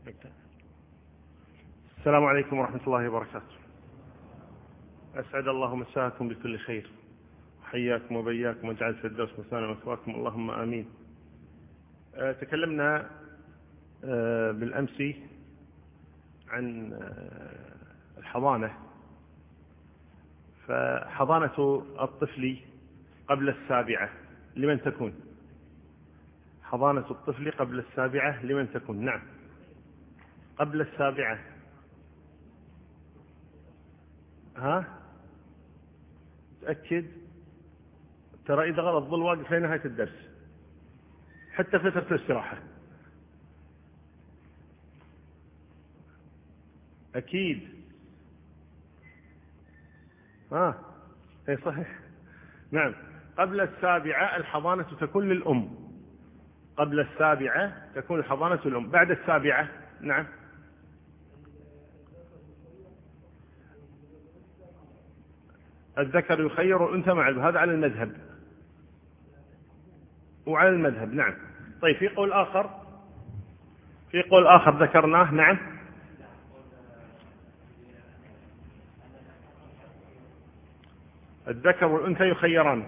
السلام عليكم ورحمة الله وبركاته. أسعد الله مساءكم بكل خير، حياكم وبياكم واجعل الفردوس مثوانا ومثواكم، اللهم آمين. تكلمنا بالأمس عن الحضانة، فحضانة الطفل قبل السابعة لمن تكون؟ حضانة الطفل قبل السابعة لمن تكون؟ نعم، قبل السابعة. تأكد، ترى إذا غلط ظل واقف لنهاية الدرس حتى فترة الاستراحة. أكيد. أي صحيح. نعم، قبل السابعة الحضانة تكون للأم. قبل السابعة تكون الحضانة للأم. بعد السابعة نعم، الذكر يخير والأنثى مع الأب، هذا على المذهب وعلى المذهب. نعم. طيب، في قول آخر ذكرناه. نعم، الذكر والأنثى يخيران.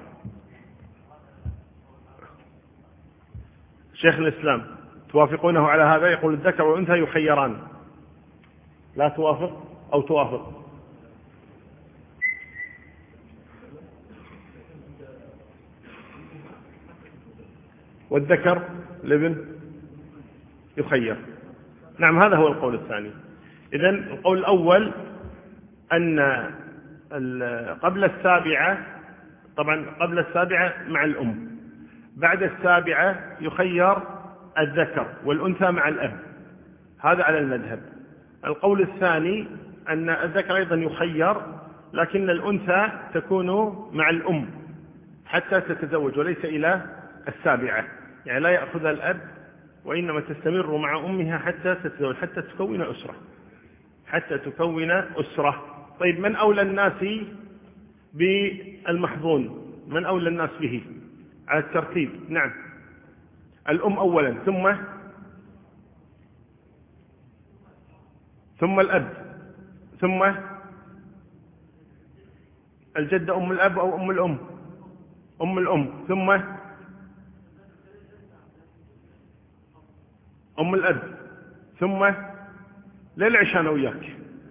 شيخ الإسلام توافقونه على هذا؟ يقول الذكر والأنثى يخيران. لا توافق أو توافق؟ والذكر الابن يخير. نعم، هذا هو القول الثاني. إذن القول الأول أن قبل السابعة، طبعا قبل السابعة مع الأم، بعد السابعة يخير الذكر والأنثى مع الأب، هذا على المذهب. القول الثاني أن الذكر أيضا يخير، لكن الأنثى تكون مع الأم حتى تتزوج وليس إلى السابعة، يعني لا يأخذ الأب وإنما تستمر مع أمها حتى تتزوج، حتى تكون أسرة. طيب، من أولى الناس بالمحظون؟ من أولى الناس به على الترتيب؟ نعم، الأم أولا، ثم الأب، ثم الجدة أم الأب أو أم الأم، ثم أم الأب، ثم ليل عشان وياك.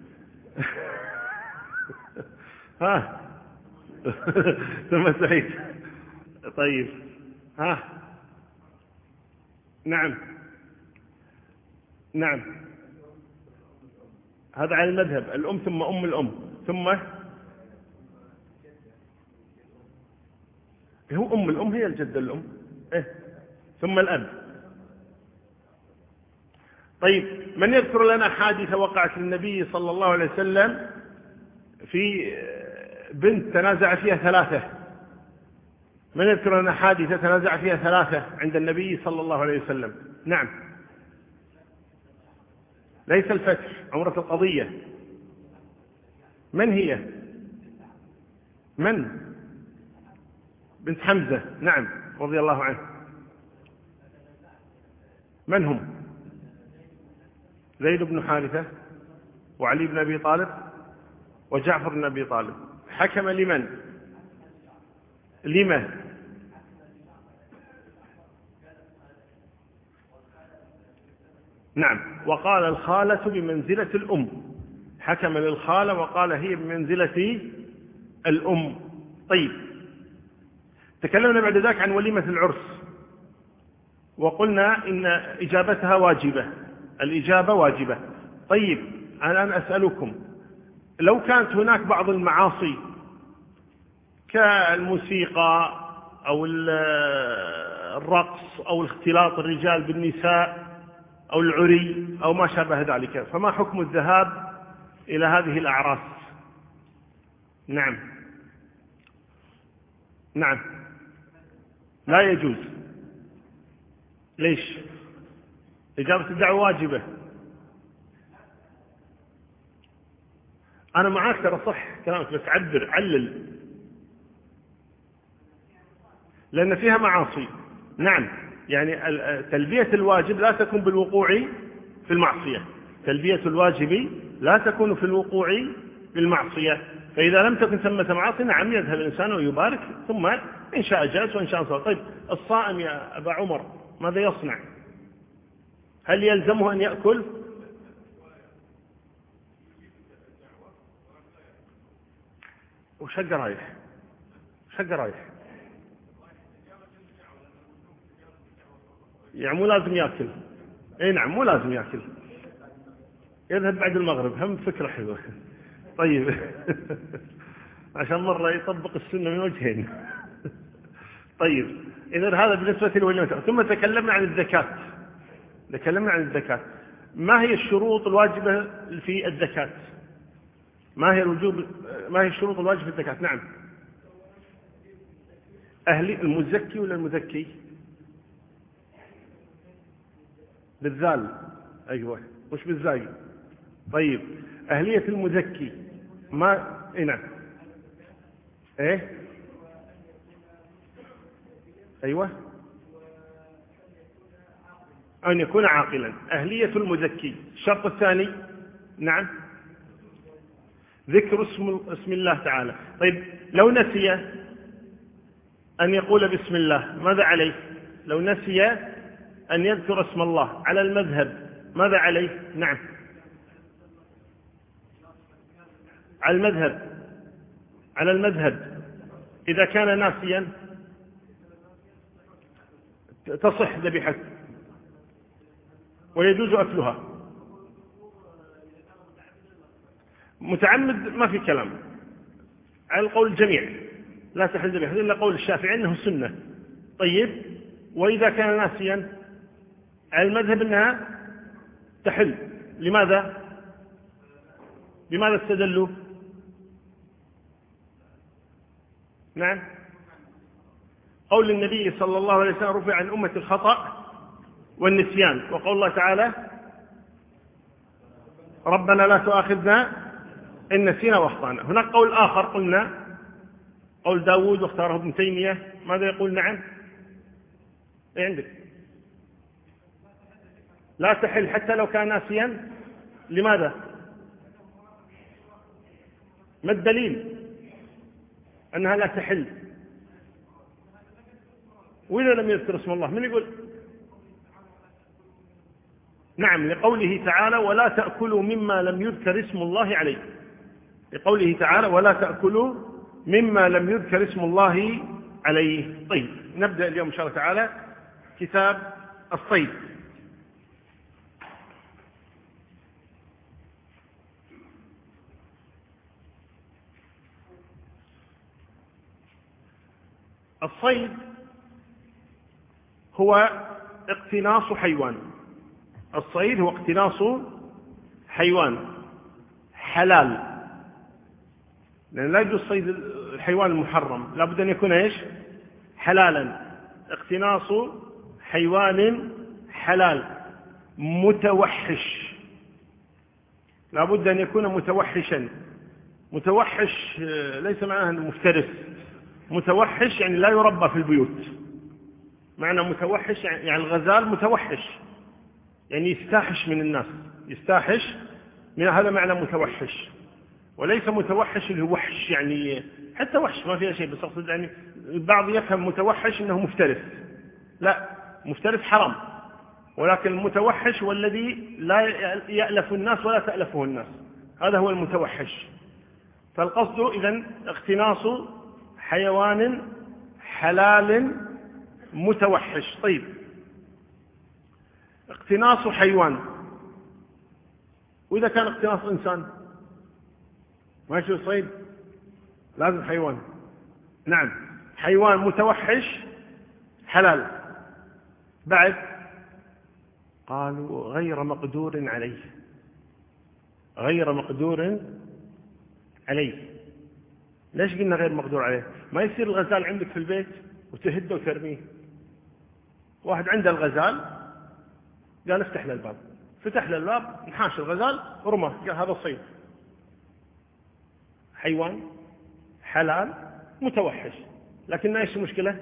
ثم سعيد. طيب، نعم، هذا على المذهب. الأم ثم أم الأم، ثم هو أم الأم هي الجدة الأم، ثم الأب. طيب، من يذكر لنا حادثة وقعت للنبي صلى الله عليه وسلم في بنت تنازع فيها ثلاثة؟ من يذكر لنا حادثة تنازع فيها ثلاثة عند النبي صلى الله عليه وسلم؟ نعم، ليس الفتح، عمرة القضية. من هي؟ من؟ بنت حمزة، نعم، رضي الله عنه. من هم؟ زيد بن حارثة وعلي بن أبي طالب وجعفر بن أبي طالب. حكم لمن؟ لما؟ نعم، وقال الخالة بمنزلة الأم، حكم للخالة وقال هي بمنزلة الأم. طيب، تكلمنا بعد ذلك عن وليمة العرس، وقلنا إن إجابتها واجبة، الإجابة واجبة. طيب، الآن أسألكم، لو كانت هناك بعض المعاصي كالموسيقى أو الرقص أو اختلاط الرجال بالنساء أو العري أو ما شابه ذلك، فما حكم الذهاب إلى هذه الأعراس؟ نعم، لا يجوز. ليش؟ إجابة الدعوة واجبة. أنا معاك، ترى صح كلامك، بس علل، لأن فيها معاصي. نعم، يعني تلبية الواجب لا تكون بالوقوع في المعصية. تلبية الواجب لا تكون في الوقوع بالمعصية، فإذا لم تكن ثمة معاصي نعم يذهب الإنسان ويبارك، ثم إن شاء جلس وإن شاء صلى. طيب الصائم يا أبا عمر ماذا يصنع؟ هل يلزمه أن يأكل؟ وشق رايح يعني مو لازم يأكل. اي نعم مو لازم يأكل، يذهب بعد المغرب، هم فكرة حلوة. طيب عشان مرة يطبق السنة من وجهين. طيب إذن هذا بالنسبة للوليمة. ثم تكلمنا عن الزكاة. ما هي الشروط الواجبة في الزكاة؟ ما هي الشروط الواجبة في الزكاة؟ نعم. المزكي ولا المزكي؟ بالذال. أيوة، مش بالزاي. طيب أهلية المزكي ما نعم. إيه أيوة، أن يكون عاقلا. أهلية المزكي. الشرط الثاني نعم ذكر اسم الله تعالى. طيب لو نسي أن يقول بسم الله ماذا عليه؟ لو نسي أن يذكر اسم الله على المذهب ماذا عليه؟ نعم على المذهب إذا كان ناسيا تصح ذبيحته ويجوز أكلها. متعمد ما في كلام، على القول الجميع لا تحل ذبيحته إلا قول الشافعي أنه سنة. طيب وإذا كان ناسيا على المذهب أنها تحل. لماذا استدلوا؟ نعم قول النبي صلى الله عليه وسلم رفع عن أمة الخطأ والنسيان، وقول الله تعالى ربنا لا تؤاخذنا إن نسينا واخطأنا. هناك قول آخر قلنا قول داود واختاره ابن تيمية، ماذا يقول؟ نعم إيه عندك؟ لا تحل حتى لو كان ناسيا. لماذا؟ ما الدليل أنها لا تحل؟ وإذا لم يذكر اسم الله من يقول؟ نعم لقوله تعالى ولا تأكلوا مما لم يذكر اسم الله عليه. لقوله تعالى ولا تأكلوا مما لم يذكر اسم الله عليه. طيب نبدأ اليوم إن شاء الله تعالى كتاب الصيد. الصيد هو اقتناص حيوان. الصيد هو اقتناص حيوان حلال، لأن لا يجوز صيد الحيوان المحرم، لا بد أن يكون إيش؟ حلالا. اقتناص حيوان حلال متوحش، لا بد أن يكون متوحشا. متوحش ليس معناه مفترس، متوحش يعني لا يربى في البيوت. معنى متوحش يعني الغزال متوحش يعني يستاحش من الناس، يستاحش من هذا معنى متوحش. وليس متوحش اللي هو وحش يعني حتى وحش ما فيها شيء، بس أقصد يعني البعض يفهم متوحش إنه مفترس، لا مفترس حرام، ولكن المتوحش والذي لا يألف الناس ولا تألفه الناس، هذا هو المتوحش. فالقصد إذن اقتناص حيوان حلال متوحش. طيب اقتناص حيوان، وإذا كان اقتناص إنسان ما يصير صيد، لازم حيوان. نعم حيوان متوحش حلال. بعد قالوا غير مقدور عليه، غير مقدور عليه. ليش قلنا غير مقدور عليه؟ ما يصير الغزال عندك في البيت وتهده وترميه. واحد عنده الغزال قال افتح له الباب، فتح له الباب نحاش الغزال ورماه، قال هذا صيد. حيوان حلال متوحش، لكن ايش المشكلة؟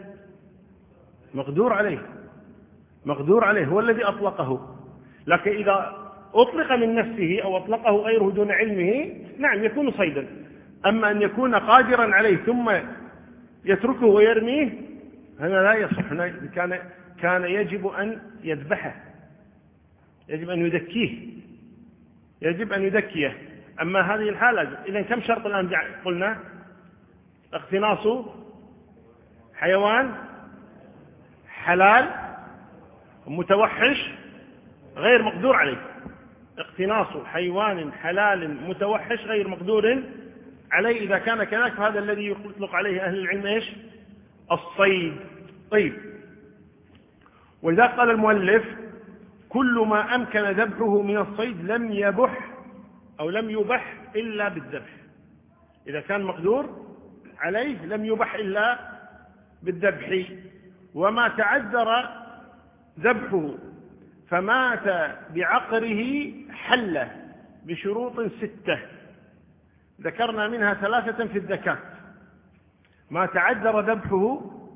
مقدور عليه، مقدور عليه هو الذي أطلقه. لكن إذا أطلق من نفسه أو أطلقه غيره دون علمه نعم يكون صيدا. أما أن يكون قادرا عليه ثم يتركه ويرميه هذا لا يصح. كان يجب أن يذبحه، يجب أن يذكيه، يجب أن يذكيه. أما هذه الحالة إذن كم شرط الآن قلنا؟ اقتناص حيوان حلال متوحش غير مقدور عليه، اقتناص حيوان حلال متوحش غير مقدور عليه. إذا كان كذلك فهذا الذي يطلق عليه أهل العلم إيش؟ الصيد. طيب، ولذا قال المؤلف كل ما أمكن ذبحه من الصيد لم يبح أو لم يبح إلا بالذبح. إذا كان مقدور عليه لم يبح إلا بالذبح. وما تعذر ذبحه فمات بعقره حل بشروط 6 ذكرنا منها 3 في الزكاة. ما تعذر ذبحه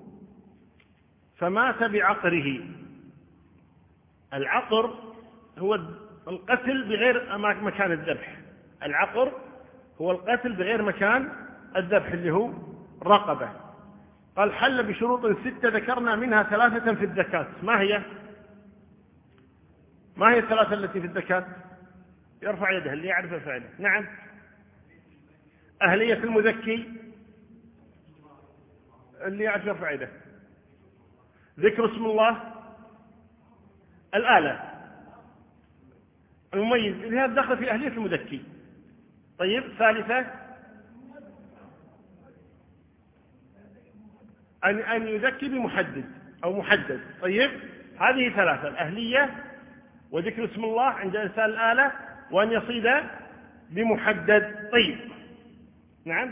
فمات بعقره. العقر هو القتل بغير مكان الذبح. العقر هو القتل بغير مكان الذبح اللي هو رقبة. قال حل بشروط 6 ذكرنا منها 3 في الزكاة. ما هي 3 التي في الزكاة؟ يرفع يده اللي يعرف فعله. نعم، أهلية المزكي، اللي يعرف يرفع يده. ذكر اسم الله، الآلة المميز لهذا دخل في أهلية المزكي. طيب، ثالثة أن يزكي بمحدد أو محدد. طيب، هذه 3: الأهلية وذكر اسم الله عند إرسال الآلة وأن يصيد بمحدد. طيب، نعم.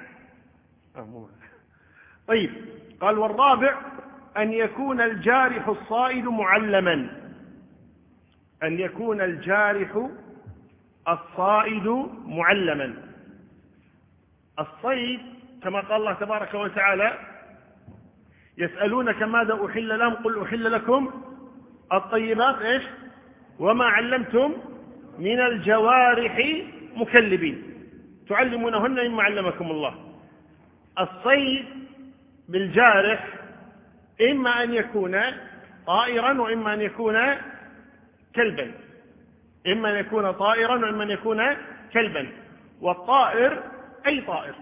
طيب، قال والرابع أن يكون الجارح الصائد معلما. أن يكون الجارح الصائد معلما. الصيد كما قال الله تبارك وتعالى يسألونك ماذا أحل لهم قل أحل لكم الطيبات إيش وما علمتم من الجوارح مكلبين تعلمونهن مما علمكم الله. الصيد بالجارح إما أن يكون طائرا وإما أن يكون كلبا. إما أن يكون طائرا وإما أن يكون كلبا. والطائر أي طائر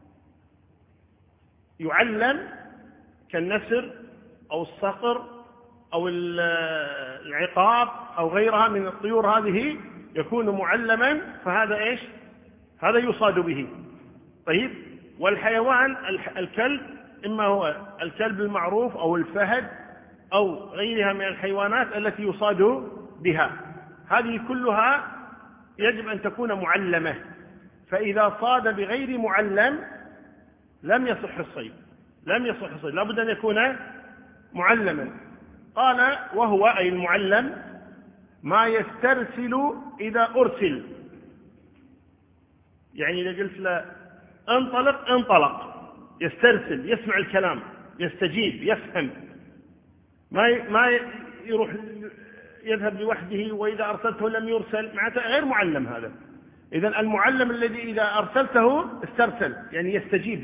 يعلم كالنسر أو الصقر أو العقاب أو غيرها من الطيور، هذه يكون معلما، فهذا إيش؟ هذا يصاد به. طيب، والحيوان الكلب إما هو الكلب المعروف أو الفهد أو غيرها من الحيوانات التي يصاد بها، هذه كلها يجب أن تكون معلمة. فإذا صاد بغير معلم لم يصح الصيد، لا بد أن يكون معلما. قال وهو أي المعلم ما يسترسل إذا أرسل. يعني إذا قلت له انطلق يسترسل، يسمع الكلام، يستجيب، يفهم، ما يروح يذهب لوحده، وإذا أرسلته لم يرسل، معناته غير معلم هذا. إذن المعلم الذي إذا أرسلته استرسل، يعني يستجيب،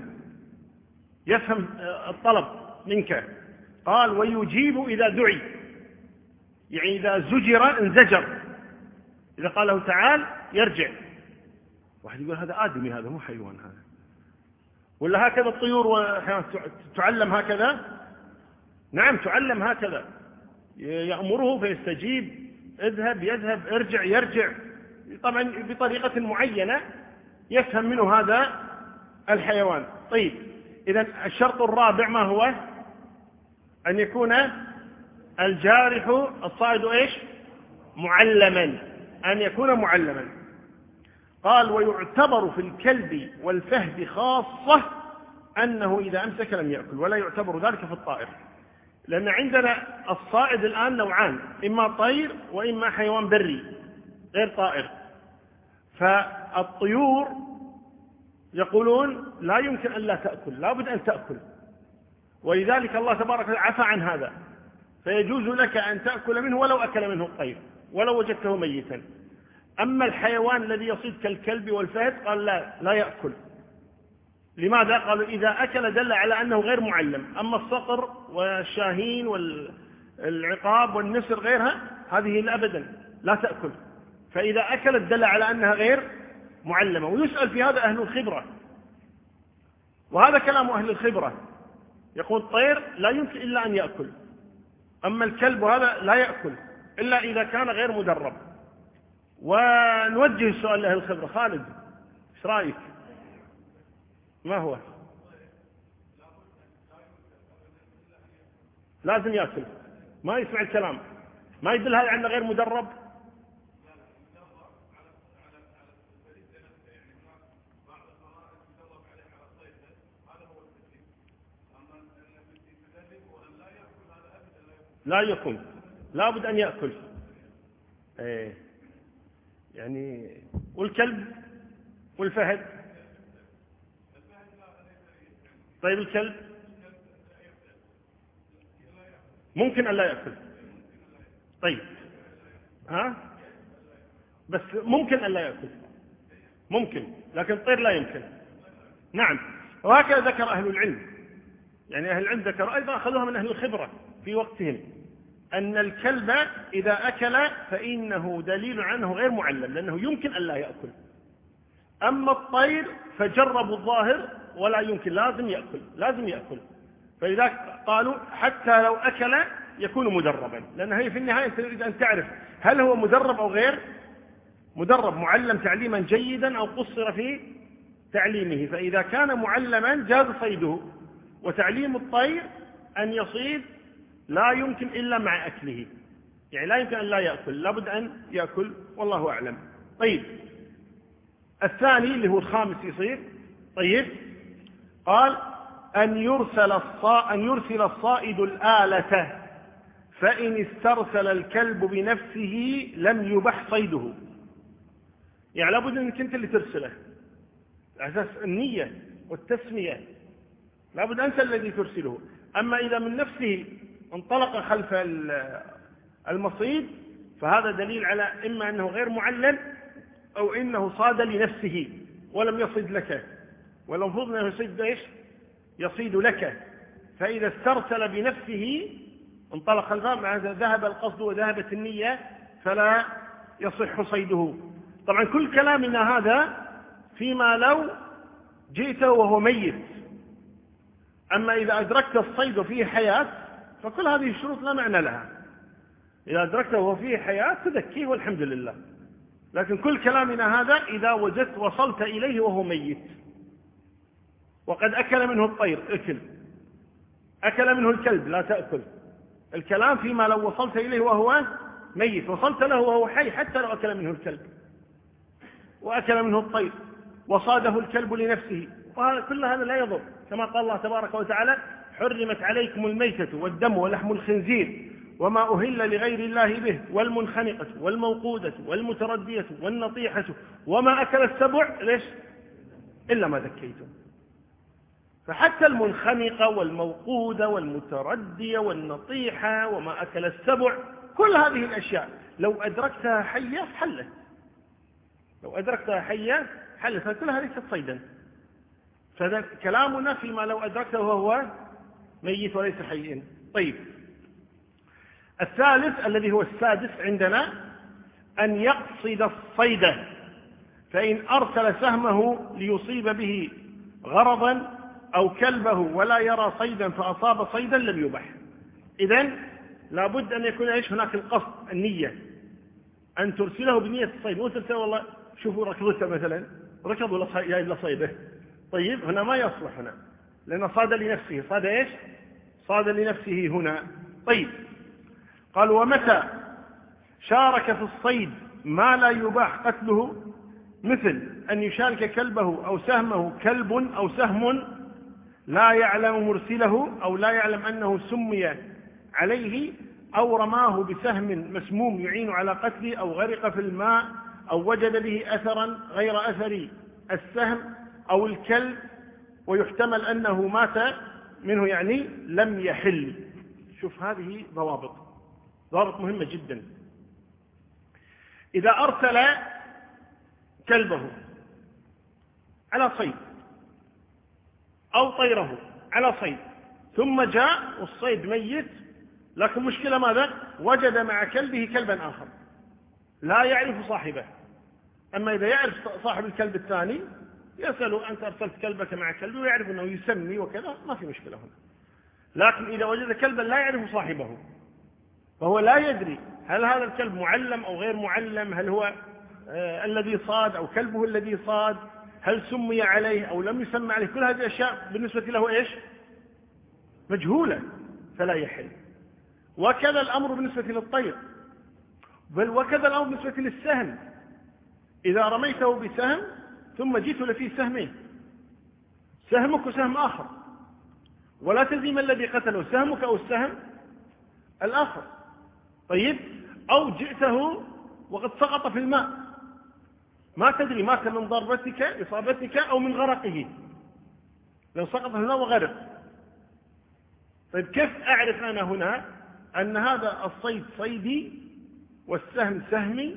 يفهم الطلب منك. قال ويجيب إذا دعي، يعني إذا زجر انزجر. إذا قال له تعال يرجع. واحد يقول هذا آدمي، هذا مو حيوان هذا. ولا هكذا الطيور تعلم هكذا؟ نعم تعلم هكذا، يأمره فيستجيب، اذهب يذهب، ارجع يرجع، طبعا بطريقة معينة يفهم منه هذا الحيوان. طيب، إذن الشرط الرابع ما هو؟ أن يكون الجارح الصائد إيش؟ معلما، أن يكون معلما. قال ويعتبر في الكلب والفهد خاصة أنه إذا أمسك لم يأكل، ولا يعتبر ذلك في الطائر، لأن عندنا الصائد الآن نوعان، إما طير وإما حيوان بري غير طائر. فالطيور يقولون لا يمكن أن لا تأكل، لا بد أن تأكل، ولذلك الله تبارك وتعالى عفى عن هذا، فيجوز لك أن تأكل منه ولو أكل منه الطير، ولو وجدته ميتا. أما الحيوان الذي يصيد كالكلب والفهد قال لا يأكل. لماذا؟ قالوا إذا أكل دل على أنه غير معلم. أما الصقر والشاهين والعقاب والنسر غيرها هذه أبدا لا تأكل، فإذا أكلت دل على أنها غير معلمة. ويسأل في هذا أهل الخبرة، وهذا كلام أهل الخبرة، يقول الطير لا يمكن إلا أن يأكل، أما الكلب هذا لا يأكل إلا إذا كان غير مدرب. ونوجه السؤال لأهل الخبرة. خالد ايش رأيك؟ ما هو؟ لازم يأكل، ما يسمع الكلام، ما يدل هذا عنه غير مدرب. لا يكون، لا بد أن يأكل. يعني والكلب والفهد؟ طيب الكلب ممكن أن لا يأكل. طيب بس ممكن أن لا يأكل، ممكن، لكن الطير لا يمكن. نعم، وهكذا ذكر أهل العلم، يعني أهل العلم ذكر أيضا أخذوها من أهل الخبرة في وقتهم، أن الكلب إذا أكل فإنه دليل عنه غير معلم، لأنه يمكن أن لا يأكل. أما الطير فجربوا الظاهر ولا يمكن، لازم يأكل. فإذا قالوا حتى لو أكل يكون مدربا، لأن هي في النهاية تريد أن تعرف هل هو مدرب أو غير مدرب، معلم تعليما جيدا أو قصر في تعليمه. فإذا كان معلما جاز صيده. وتعليم الطير أن يصيد لا يمكن إلا مع أكله، يعني لا يمكن أن لا يأكل، لابد أن يأكل، والله أعلم. طيب الثاني اللي هو الخامس يصير. طيب قال أن يرسل الصائد الآلة، فإن استرسل الكلب بنفسه لم يبح صيده. يعني لابد أنك أنت اللي ترسله، على أساس النية والتسمية، لابد أنت الذي ترسله. أما إذا من نفسه انطلق خلف المصيد فهذا دليل على إما أنه غير معلم أو إنه صاد لنفسه ولم يصيد لك، والمفروض أنه يصيد لك. فإذا استرسل بنفسه انطلق خلفه، ذهب القصد وذهبت النية فلا يصح صيده. طبعا كل كلامنا هذا فيما لو جئته وهو ميت. أما إذا أدركت الصيد وفيه حياة فكل هذه الشروط لا معنى لها. إذا أدركته وهو فيه حياة تذكيه والحمد لله. لكن كل كلامنا هذا إذا وصلت إليه وهو ميت، وقد أكل منه الطير أكل منه الكلب لا تأكل. الكلام فيما لو وصلت إليه وهو ميت، وصلت له وهو حي حتى لو أكل منه الكلب وأكل منه الطير وصاده الكلب لنفسه، كل هذا لا يضر. كما قال الله تبارك وتعالى: حرمت عليكم الميتة والدم ولحم الخنزير وما أهل لغير الله به والمنخنقة والموقودة والمتردية والنطيحة وما أكل السبع إلا ما ذكيتم. فحتى المنخنقة والموقودة والمتردية والنطيحة وما أكل السبع، كل هذه الأشياء لو أدركتها حية حلت، فكلها ليست صيدا. فهذا كلامنا فيما لو أدركته وهو ميت وليس حيا. طيب الثالث الذي هو السادس عندنا أن يقصد الصيد، فإن أرسل سهمه ليصيب به غرضا أو كلبه ولا يرى صيدا فأصاب صيدا لم يبح. إذن لابد أن يكون هناك القصد، النية، أن ترسله بنية الصيد، مو ترسله والله شوفوا ركضته مثلا ركض ولا جايب له صيده. طيب هنا ما يصلح هنا، لأن صاد لنفسه، صاد لنفسه هنا. طيب قال: ومتى شارك في الصيد ما لا يباح قتله، مثل أن يشارك كلبه أو سهمه كلب أو سهم لا يعلم مرسله أو لا يعلم أنه سمي عليه، أو رماه بسهم مسموم يعين على قتله، أو غرق في الماء، أو وجد به أثرا غير أثر السهم أو الكلب ويحتمل أنه مات منه، يعني لم يحل. شوف هذه ضوابط مهمة جدا. إذا أرسل كلبه على صيد أو طيره على صيد، ثم جاء والصيد ميت، لكن مشكلة ماذا؟ وجد مع كلبه كلبا آخر لا يعرف صاحبه. أما إذا يعرف صاحب الكلب الثاني يسأله أنت أرسلت كلبك مع كلبي، ويعرف أنه يسمي وكذا، ما في مشكلة هنا. لكن إذا وجد كلبا لا يعرف صاحبه فهو لا يدري هل هذا الكلب معلم أو غير معلم، هل هو الذي صاد أو كلبه الذي صاد، هل سمي عليه أو لم يسمى عليه، كل هذه الأشياء بالنسبة له إيش؟ مجهولة، فلا يحل. وكذا الأمر بالنسبة للطير، بل وكذا الأمر بالنسبة للسهم. إذا رميته بسهم ثم جئت لفيه سهمين، سهمك وسهم آخر، ولا تزي من الذي قتله، سهمك أو السهم الآخر. طيب، أو جئته وقد سقط في الماء، ما تدري مات من ضربتك إصابتك أو من غرقه، لو سقط في الماء وغرق. طيب كيف أعرف أنا هنا أن هذا الصيد صيدي والسهم سهمي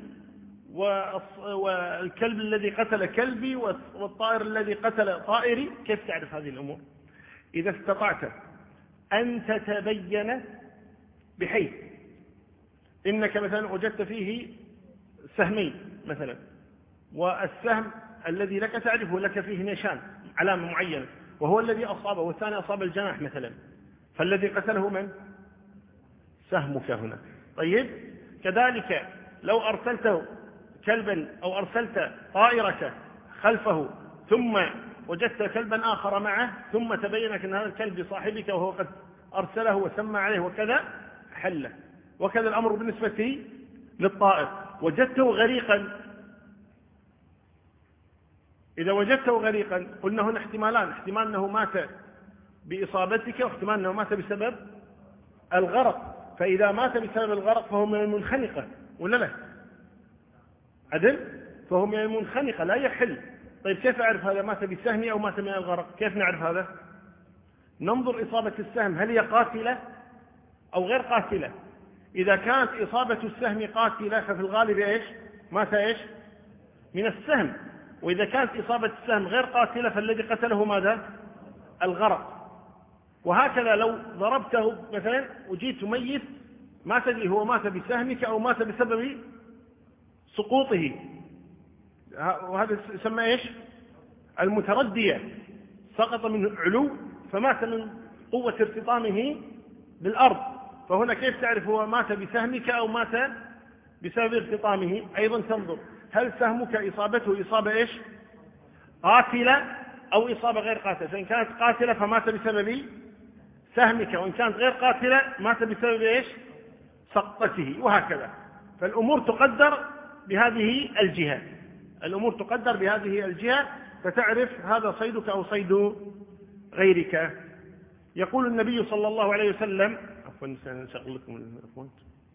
والكلب الذي قتل كلبي والطائر الذي قتل طائري؟ كيف تعرف هذه الأمور؟ إذا استطعت أن تتبين بحيث إنك مثلا وجدت فيه سهمين مثلا، والسهم الذي لك تعرفه لك فيه نشان علامة معينة، وهو الذي أصابه والثاني أصاب الجناح مثلا، فالذي قتله من؟ سهمك هنا. طيب كذلك لو أرسلته كلبا أو أرسلت طائرك خلفه ثم وجدت كلبا آخر معه، ثم تبينك أن هذا الكلب صاحبك وهو قد أرسله وسمى عليه وكذا، حله. وكذا الأمر بالنسبة للطائر. وجدته غريقا، إذا وجدته غريقا قلنا هنا احتمالان، احتمال أنه مات بإصابتك، واحتمال أنه مات بسبب الغرق. فإذا مات بسبب الغرق فهو من المنخنقة ولا لا؟ عدل؟ فهو من المنخنقة لا يحل. طيب كيف أعرف هذا مات بسهم أو مات من الغرق؟ كيف نعرف هذا؟ ننظر إصابة السهم هل هي قاتلة أو غير قاتلة. إذا كانت إصابة السهم قاتلة ففي الغالب إيش؟ مات إيش؟ من السهم. وإذا كانت إصابة السهم غير قاتلة فالذي قتله ماذا؟ الغرق. وهكذا لو ضربته مثلا وجيت ميت، ما تدري هو مات بسهمك أو مات بسبب سقوطه، وهذا يسمى إيش؟ المتردية، سقط من علو فمات من قوة ارتطامه بالأرض. فهنا كيف تعرف هو مات بسهمك أو مات بسبب ارتطامه؟ أيضا تنظر هل سهمك إصابته إصابة إيش؟ قاتلة أو إصابة غير قاتلة. فإن كانت قاتلة فمات بسبب سهمك، وإن كانت غير قاتلة مات بسبب إيش؟ سقطته، وهكذا. فالأمور تقدر بهذه الجهة، الأمور تقدر بهذه الجهة، فتعرف هذا صيدك أو صيد غيرك. يقول النبي صلى الله عليه وسلم، عفوا سأشغل لكم الأفوان.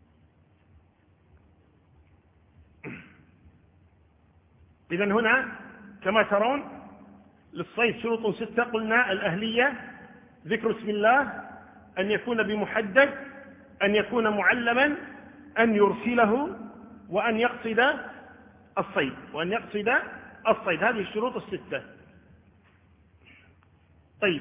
إذن هنا كما ترون للصيد شروط 6. قلنا الأهلية، ذكر اسم الله، أن يكون بمحدد، أن يكون معلما، أن يرسله، وأن يقصد الصيد، وأن يقصد الصيد. هذه الشروط 6. طيب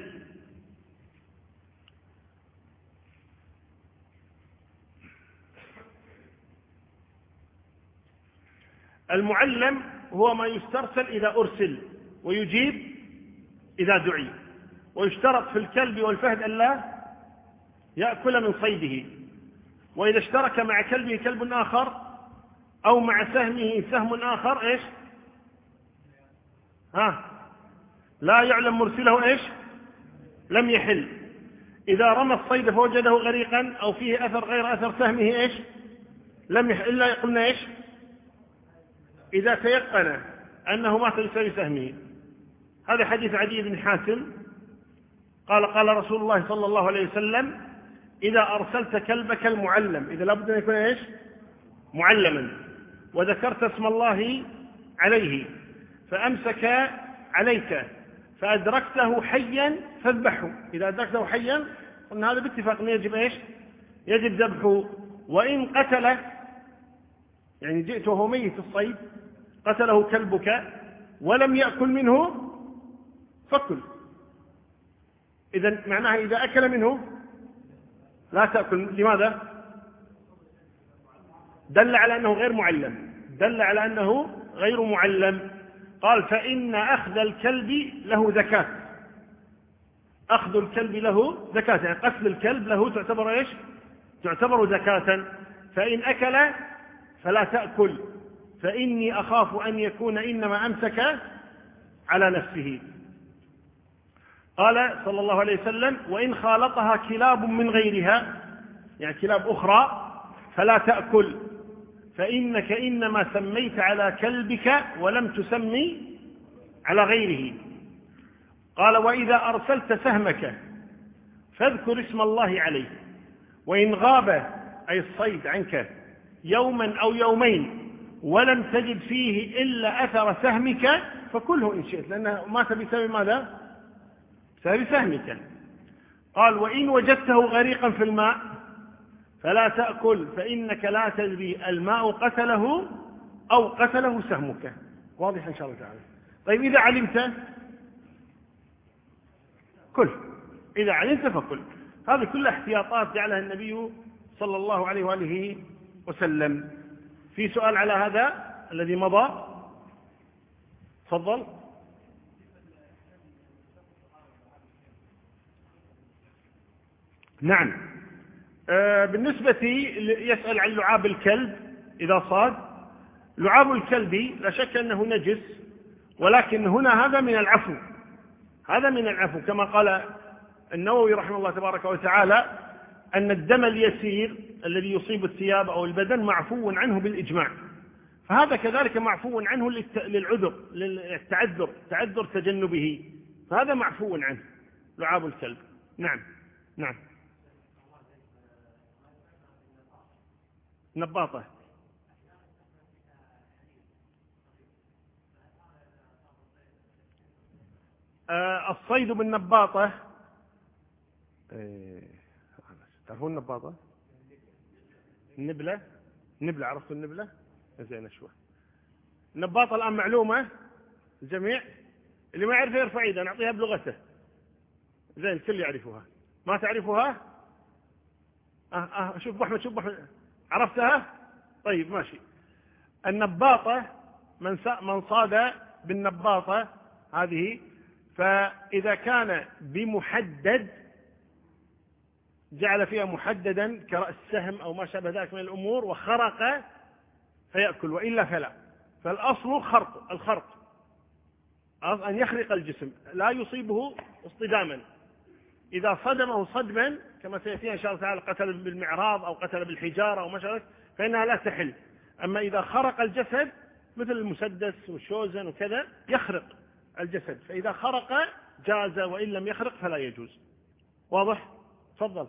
المعلم هو ما يسترسل إذا أرسل، ويجيب إذا دعي. ويشترط في الكلب والفهد أن لا يأكل من صيده. وإذا اشترك مع كلبه كلب آخر أو مع سهمه سهم آخر إيش؟ لا يعلم مرسله إيش؟ لم يحل. إذا رمى الصيد فوجده غريقا أو فيه أثر غير أثر سهمه إيش؟ لم يحل، إلا قلنا إيش؟ إذا تيقن أنه مات بسبب سهمه. هذا حديث عدي بن حاتم قال قال رسول الله صلى الله عليه وسلم: إذا أرسلت كلبك المعلم، إذا لابد أن يكون إيش؟ معلما، وذكرت اسم الله عليه فأمسك عليك فأدركته حيا فاذبحه. إذا أدركته حيا قلنا هذا باتفاق يجب إيش؟ يجب ذبحه. وإن قتله، يعني جئت وهو ميت الصيد قتله كلبك ولم يأكل منه فكل. إذن معناها إذا أكل منه لا تأكل. لماذا؟ دل على أنه غير معلم، دل على أنه غير معلم. قال فإن أخذ الكلب له زكاة. أخذ الكلب له زكاة، يعني قتل الكلب له تعتبر إيش؟ تعتبر زكاة. فإن أكل فلا تأكل، فإني أخاف أن يكون إنما أمسك على نفسه. قال صلى الله عليه وسلم وإن خالطها كلاب من غيرها، يعني كلاب أخرى، فلا تأكل، فإنك إنما سميت على كلبك ولم تسمي على غيره. قال وإذا أرسلت سهمك فاذكر اسم الله عليه، وإن غاب أي الصيد عنك يوما أو يومين ولم تجد فيه إلا أثر سهمك فكله إن شئت، لأنه مات بسبب ماذا؟ بسبب سهمك. قال وإن وجدته غريقا في الماء فلا تأكل، فإنك لا تدري الماء قتله أو قتله سهمك. واضح إن شاء الله تعالى. طيب إذا علمت كل، إذا علمت فكل. هذه كل احتياطات جعلها النبي صلى الله عليه وآله وسلم. في سؤال على هذا الذي مضى؟ تفضل. نعم. بالنسبة يسأل عن لعاب الكلب إذا صاد. لعاب الكلب لا شك أنه نجس، ولكن هنا هذا من العفو، هذا من العفو، كما قال النووي رحمه الله تبارك وتعالى أن الدم اليسير الذي يصيب الثياب أو البدن معفو عنه بالإجماع، فهذا كذلك معفو عنه للعذر، للتعذر، تعذر تجنبه، فهذا معفو عنه لعاب الكلب. نعم. نعم. نباطة. الصيد بالنباطة، تعرفون النباطة؟ النبلة. النبلة، عرفتوا النبلة؟ زين شوي. النباطة الآن معلومة الجميع، اللي ما يعرف يرفع يده نعطيها بلغته. زين الكل يعرفها. ما تعرفها؟ شوف أحمد، شوف أحمد، عرفتها؟ طيب ماشي. النباطة من صاد بالنباطة هذه، فإذا كان بمحدد جعل فيها محددا كرأس السهم أو ما شابه ذلك من الأمور وخرق فيأكل، وإلا فلا. فالأصل الخرق، أن يخرق الجسم لا يصيبه اصطداما. إذا صدمه صدما كما سيأتينا إن شاء الله تعالى قتل بالمعراض أو قتل بالحجارة أو ما شابه فإنها لا تحل. أما إذا خرق الجسد مثل المسدس والشوزن وكذا يخرق الجسد، فإذا خرق جاز، وإن لم يخرق فلا يجوز. واضح؟ تفضل.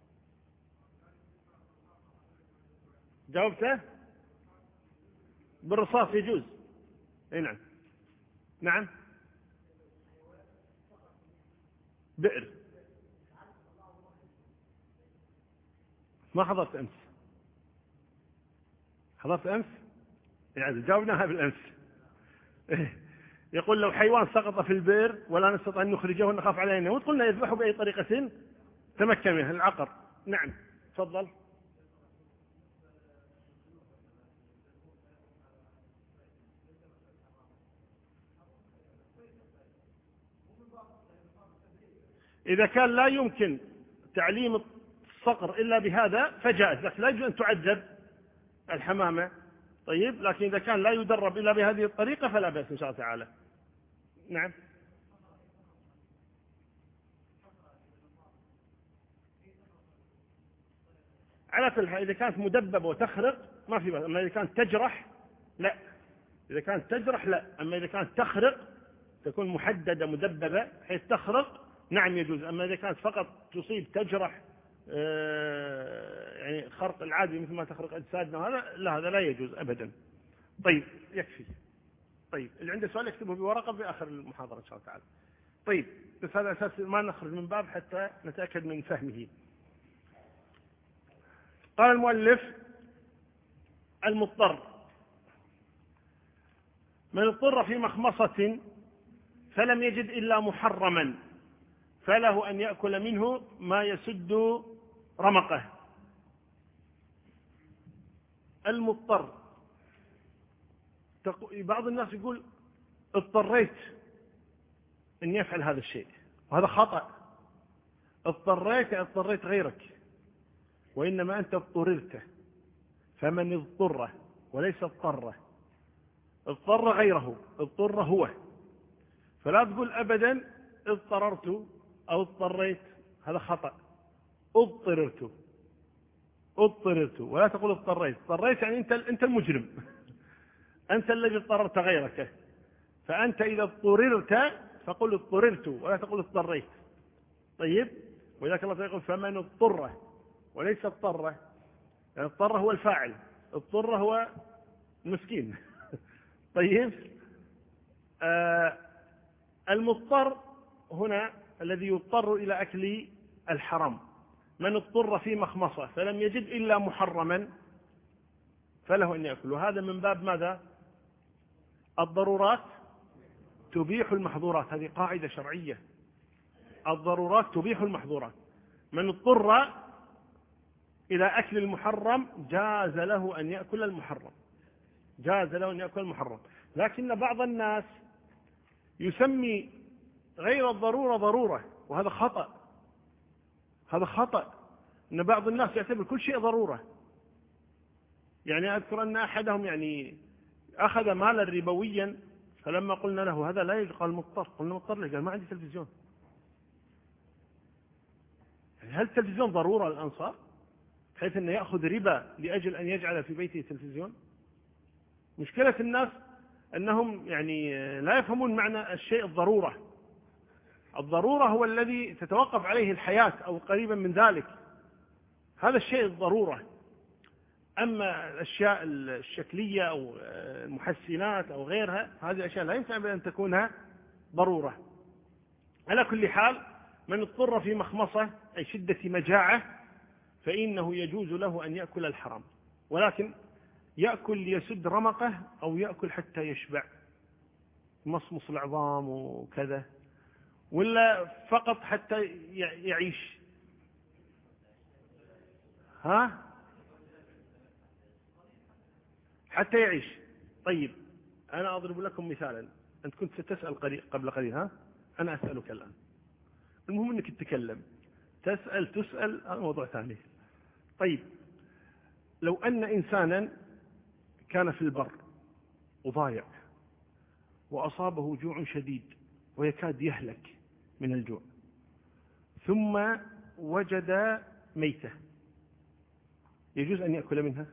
جاوبته؟ بالرصاص يجوز. نعم. نعم. بئر. ما حضرت أمس. حضرت أمس؟ يعني جاوبناها بالأمس. يقول لو حيوان سقط في البئر ولا نستطيع أن نخرجه ونخاف عليه أن يموت قلنا يذبحه بأي طريقة تمكن منه، العقر. نعم. تفضل. إذا كان لا يمكن تعليم الصقر إلا بهذا فجائز، لكن لا يجوز أن تعذب الحمامة. طيب، لكن إذا كان لا يدرب إلا بهذه الطريقة فلا بأس إن شاء الله تعالى. نعم. على كل حال إذا كانت مدببة وتخرق ما في بأس، أما إذا كانت تجرح لا. إذا كانت تجرح لا، أما إذا كانت تخرق تكون محددة مدببة حيث تخرق نعم يجوز. أما إذا كانت فقط تصيب تجرح يعني خرق العادي مثل ما تخرق أجسادنا هذا لا، هذا لا يجوز أبدا. طيب يكفي. طيب اللي عنده سؤال يكتبه بورقة في آخر المحاضرة إن شاء الله تعالى. طيب بس هذا أساس ما نخرج من باب حتى نتأكد من فهمه. قال المؤلف المضطر. من اضطر في مخمصة فلم يجد إلا محرما فله أن يأكل منه ما يسد رمقه. المضطر، بعض الناس يقول اضطريت أن يفعل هذا الشيء، وهذا خطأ. اضطريت غيرك، وإنما أنت اضطررت. فمن اضطر وليس اضطر غيره، اضطر هو. فلا تقول أبدا اضطررت أو اضطريت، هذا خطأ. اضطررت ولا تقول اضطريت يعني أنت المجرم أنت الذي اضطررت غيرك. فأنت إذا اضطررت فقل اضطررت ولا تقول اضطريت. طيب، ولذلك الله يقول فمن اضطر وليس اضطر، يعني اضطر هو الفاعل، اضطر هو المسكين طيب. المضطر هنا الذي يضطر إلى أكل الحرام. من اضطر في مخمصة فلم يجد إلا محرما فله أن يأكل. وهذا من باب ماذا؟ الضرورات تبيح المحظورات. هذه قاعدة شرعية، الضرورات تبيح المحظورات. من اضطر إلى أكل المحرم جاز له أن يأكل المحرم. لكن بعض الناس يسمي غير الضرورة ضرورة، وهذا خطأ. أن بعض الناس يعتبر كل شيء ضرورة. يعني أذكر أن أحدهم يعني أخذ مالا ربويا، فلما قلنا له هذا لا يجوز قال مضطر. قلنا مضطر ليه؟ قال ما عندي تلفزيون. هل التلفزيون ضرورة للأنصار بحيث أنه يأخذ ربا لأجل أن يجعل في بيته تلفزيون؟ مشكلة الناس أنهم يعني لا يفهمون معنى الشيء الضرورة هو الذي تتوقف عليه الحياة أو قريبا من ذلك، هذا الشيء الضرورة. أما الأشياء الشكلية أو المحسنات أو غيرها، هذه الأشياء لا يمكن أن تكون ضرورة. على كل حال، من اضطر في مخمصة أي شدة مجاعة فإنه يجوز له أن يأكل الحرام، ولكن يأكل ليسد رمقه أو يأكل حتى يشبع، مصمص العظام وكذا، ولا فقط حتى يعيش. حتى يعيش. طيب، أنا أضرب لكم مثالا. أنت كنت ستسأل قبل قليل، أنا أسألك الآن. المهم أنك تتكلم، تسأل، هذا موضوع ثاني. طيب، لو أن إنسانا كان في البر وضايع وأصابه جوع شديد ويكاد يهلك من الجوع، ثم وجد ميتة، يجوز أن يأكل منها؟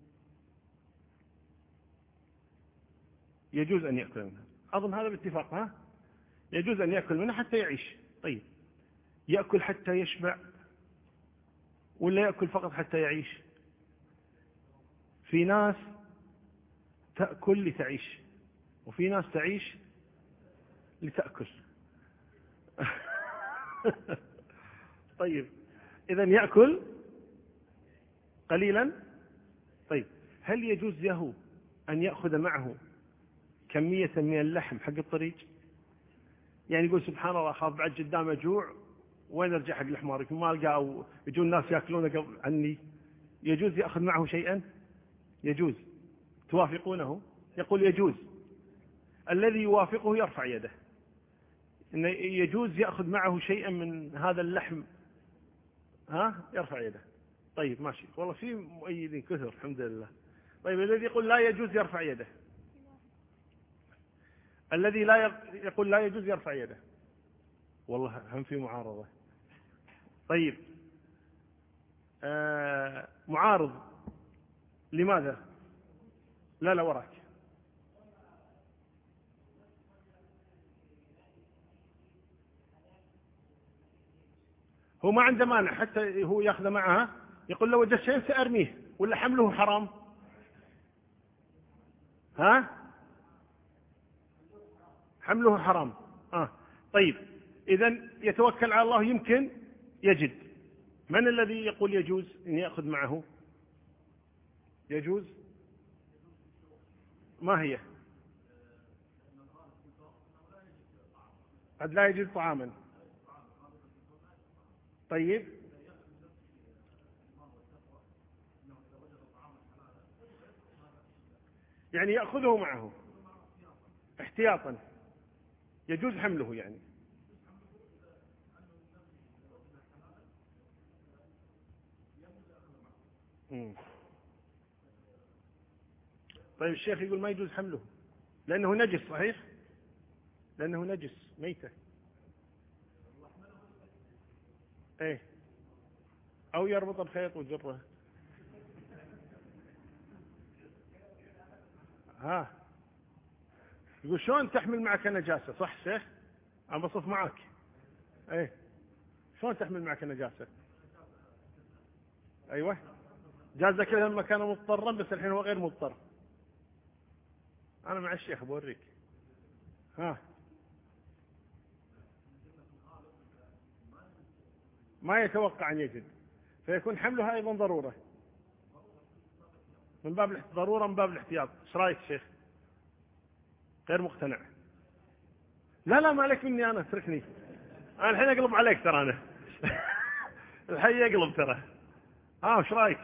يجوز أن يأكل منها، أظن هذا باتفاق. يجوز أن يأكل منها حتى يعيش. طيب، يأكل حتى يشبع ولا يأكل فقط حتى يعيش؟ في ناس تأكل لتعيش، وفي ناس تعيش لتأكل طيب، إذن يأكل قليلا. طيب، هل يجوز له أن يأخذ معه كمية من اللحم حق الطريق؟ يعني يقول سبحان الله أخاف بعد قدامه جوع، وين أرجع حق الحمار ما ألقى، أو يجون الناس يأكلونه عني. يجوز يأخذ معه شيئا؟ يجوز. توافقونه؟ يقول يجوز. الذي يوافقه يرفع يده، إنه يجوز يأخذ معه شيئا من هذا اللحم، يرفع يده. طيب ماشي، والله في مؤيدين كثر الحمد لله. طيب، الذي يقول لا يجوز يرفع يده. الذي لا يقول لا يجوز يرفع يده. والله هم في معارضة. طيب، معارض لماذا؟ لا وراك. هو ما عنده مانع حتى هو يأخذ معها، يقول لو وجدت شيء سأرميه، ولا حمله حرام؟ حمله حرام. طيب، إذن يتوكل على الله، يمكن يجد. من الذي يقول يجوز أن يأخذ معه؟ يجوز. ما هي؟ قد لا يجد طعاما. طيب يعني يأخذه معه احتياطا، يجوز حمله يعني. طيب الشيخ يقول ما يجوز حمله لأنه نجس، صحيح؟ لأنه نجس ميتة. ايه، أو يربط الخيط وجره. ها، يقول شلون تحمل معك نجاسة؟ صح شيخ؟ أنا بصف معك. ايه، شلون تحمل معك نجاسة؟ أيوة، جاز كذا لما كان مضطرا، بس الحين هو غير مضطر. أنا مع الشيخ بوريك. ها، ما يتوقع أن يجد، فيكون حملها أيضا ضرورة، من باب ضرورة، من باب الاحتياط. ايش رايك شيخ؟ غير مقتنع؟ لا لا، ما عليك مني، أنا اتركني، أنا الحين أقلب عليك ترى أنا. الحين يقلب ترى. ايش رايك؟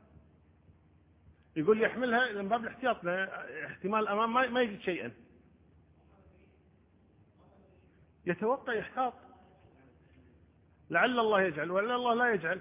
يقول يحملها من باب الاحتياط، احتمال الأمام ما يجد شيئا، يتوقع، يحتاط، لعل الله يجعل ولعل الله لا يجعل.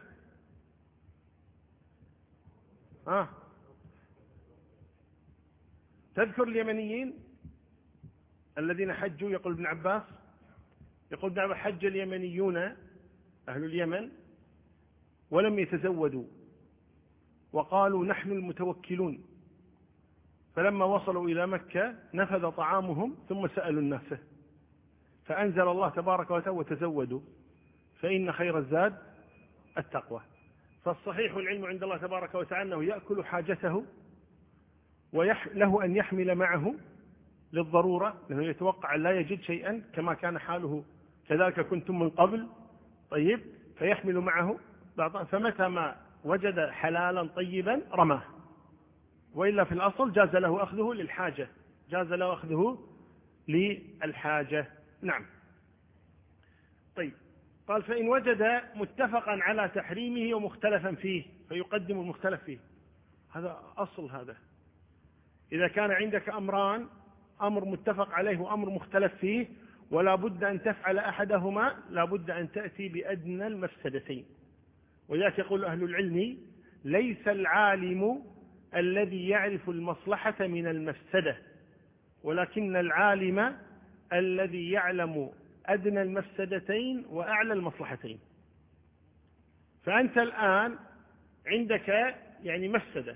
تذكر اليمنيين الذين حجوا، يقول ابن عباس، يقول ابن عباس حج اليمنيون أهل اليمن ولم يتزودوا، وقالوا نحن المتوكلون، فلما وصلوا إلى مكة نفذ طعامهم ثم سألوا الناس، فأنزل الله تبارك وتعالى وتزودوا فإن خير الزاد التقوى. فالصحيح العلم عند الله تبارك وتعالى أنه يأكل حاجته، وله أن يحمل معه للضرورة، لأنه يتوقع لا يجد شيئا كما كان حاله كذلك كنتم من قبل. طيب، فيحمل معه بعض، فمتى ما وجد حلالا طيبا رماه، وإلا في الأصل جاز له أخذه للحاجة، جاز له أخذه للحاجة. نعم. طيب، قال فإن وجد متفقا على تحريمه ومختلفا فيه فيقدم المختلف فيه. هذا أصل هذا. إذا كان عندك أمران، أمر متفق عليه وأمر مختلف فيه، ولا بد أن تفعل أحدهما، لا بد أن تأتي بأدنى المفسدتين. ولذلك يقول أهل العلم ليس العالم الذي يعرف المصلحة من المفسدة، ولكن العالم الذي يعلم أدنى المفسدتين وأعلى المصلحتين. فأنت الآن عندك يعني مفسدة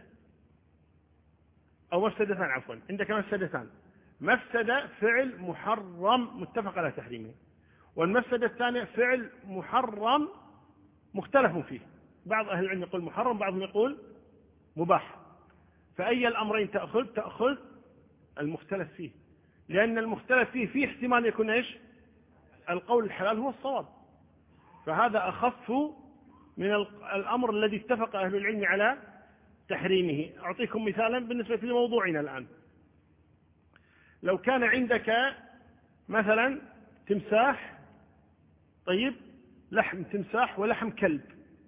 أو مفسدتان، عفوا، عندك مفسدتان: مفسدة فعل محرم متفق على تحريمه، والمفسدة الثانية فعل محرم مختلف فيه، بعض أهل العلم يقول محرم، بعضهم يقول مباح. فأي الأمرين تأخذ؟ تأخذ المختلف فيه، لأن المختلف فيه احتمال يكون إيش؟ القول الحلال هو الصواب، فهذا أخف من الأمر الذي اتفق أهل العلم على تحريمه. أعطيكم مثالا بالنسبة لموضوعنا الآن. لو كان عندك مثلا تمساح، طيب، لحم تمساح ولحم كلب،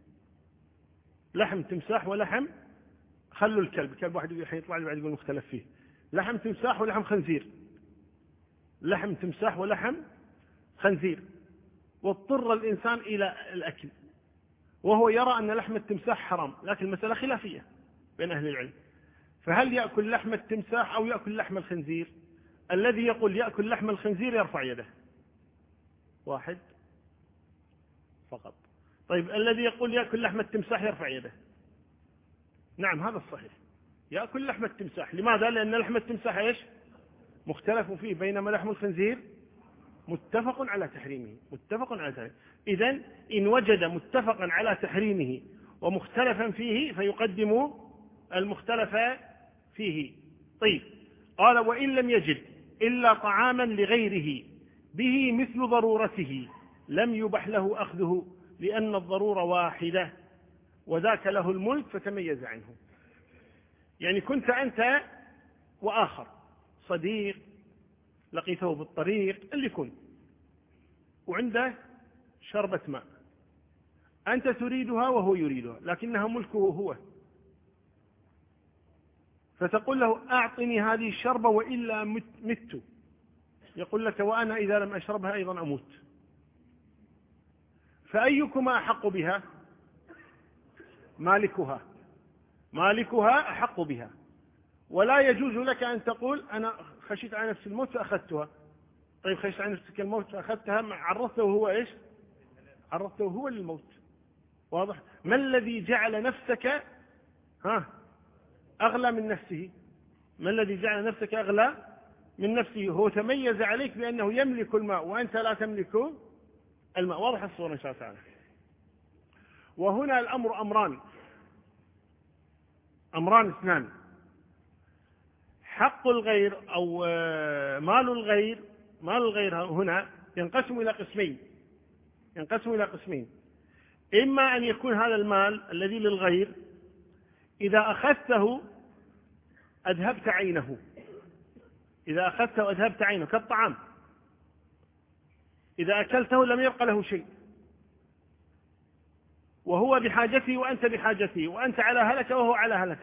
لحم تمساح ولحم، خلوا الكلب، كلب واحد يطلع لي بعد يقول مختلف فيه، لحم تمساح ولحم خنزير، لحم تمساح ولحم خنزير، واضطر الإنسان إلى الأكل، وهو يرى أن لحم التمساح حرام، لكن المسألة خلافية بين أهل العلم، فهل يأكل لحم التمساح أو يأكل لحم الخنزير؟ الذي يقول يأكل لحم الخنزير يرفع يده، واحد فقط. طيب، الذي يقول يأكل لحم التمساح يرفع يده. نعم، هذا الصحيح، يأكل لحم التمساح. لماذا؟ لأن لحم التمساح إيش؟ مختلف فيه، بينما لحم الخنزير متفق على تحريمه، متفق على تحريمه. إذن إن وجد متفقا على تحريمه ومختلفا فيه فيقدم المختلف فيه. طيب، قال وإن لم يجد إلا طعاما لغيره به مثل ضرورته لم يبح له أخذه، لأن الضرورة واحدة وذاك له الملك فتميز عنه. يعني كنت أنت وآخر صديق لقيته بالطريق اللي كنت، وعنده شربة ماء، أنت تريدها وهو يريدها لكنها ملكه هو، فتقول له أعطني هذه الشربة وإلا مت، يقول لك وأنا إذا لم أشربها أيضا أموت، فأيكما أحق بها؟ مالكها أحق بها، ولا يجوز لك أن تقول أنا خشيت على نفس الموت فأخذتها. طيب خشيت على نفسك الموت فأخذتها، عرضته هو إيش؟ عرضته هو للموت. واضح؟ ما الذي جعل نفسك أغلى من نفسه؟ ما الذي جعل نفسك أغلى من نفسه؟ هو تميز عليك بأنه يملك الماء وأنت لا تملك الماء. واضح الصورة إن شاء الله تعالى. وهنا الأمر أمران اثنان: حق الغير أو مال الغير هنا ينقسم إلى قسمين. إما أن يكون هذا المال الذي للغير إذا أخذته أذهبت عينه، كالطعام، إذا أكلته لم يبق له شيء، وهو بحاجته وأنت بحاجته، وأنت على هلكة وهو على هلكة،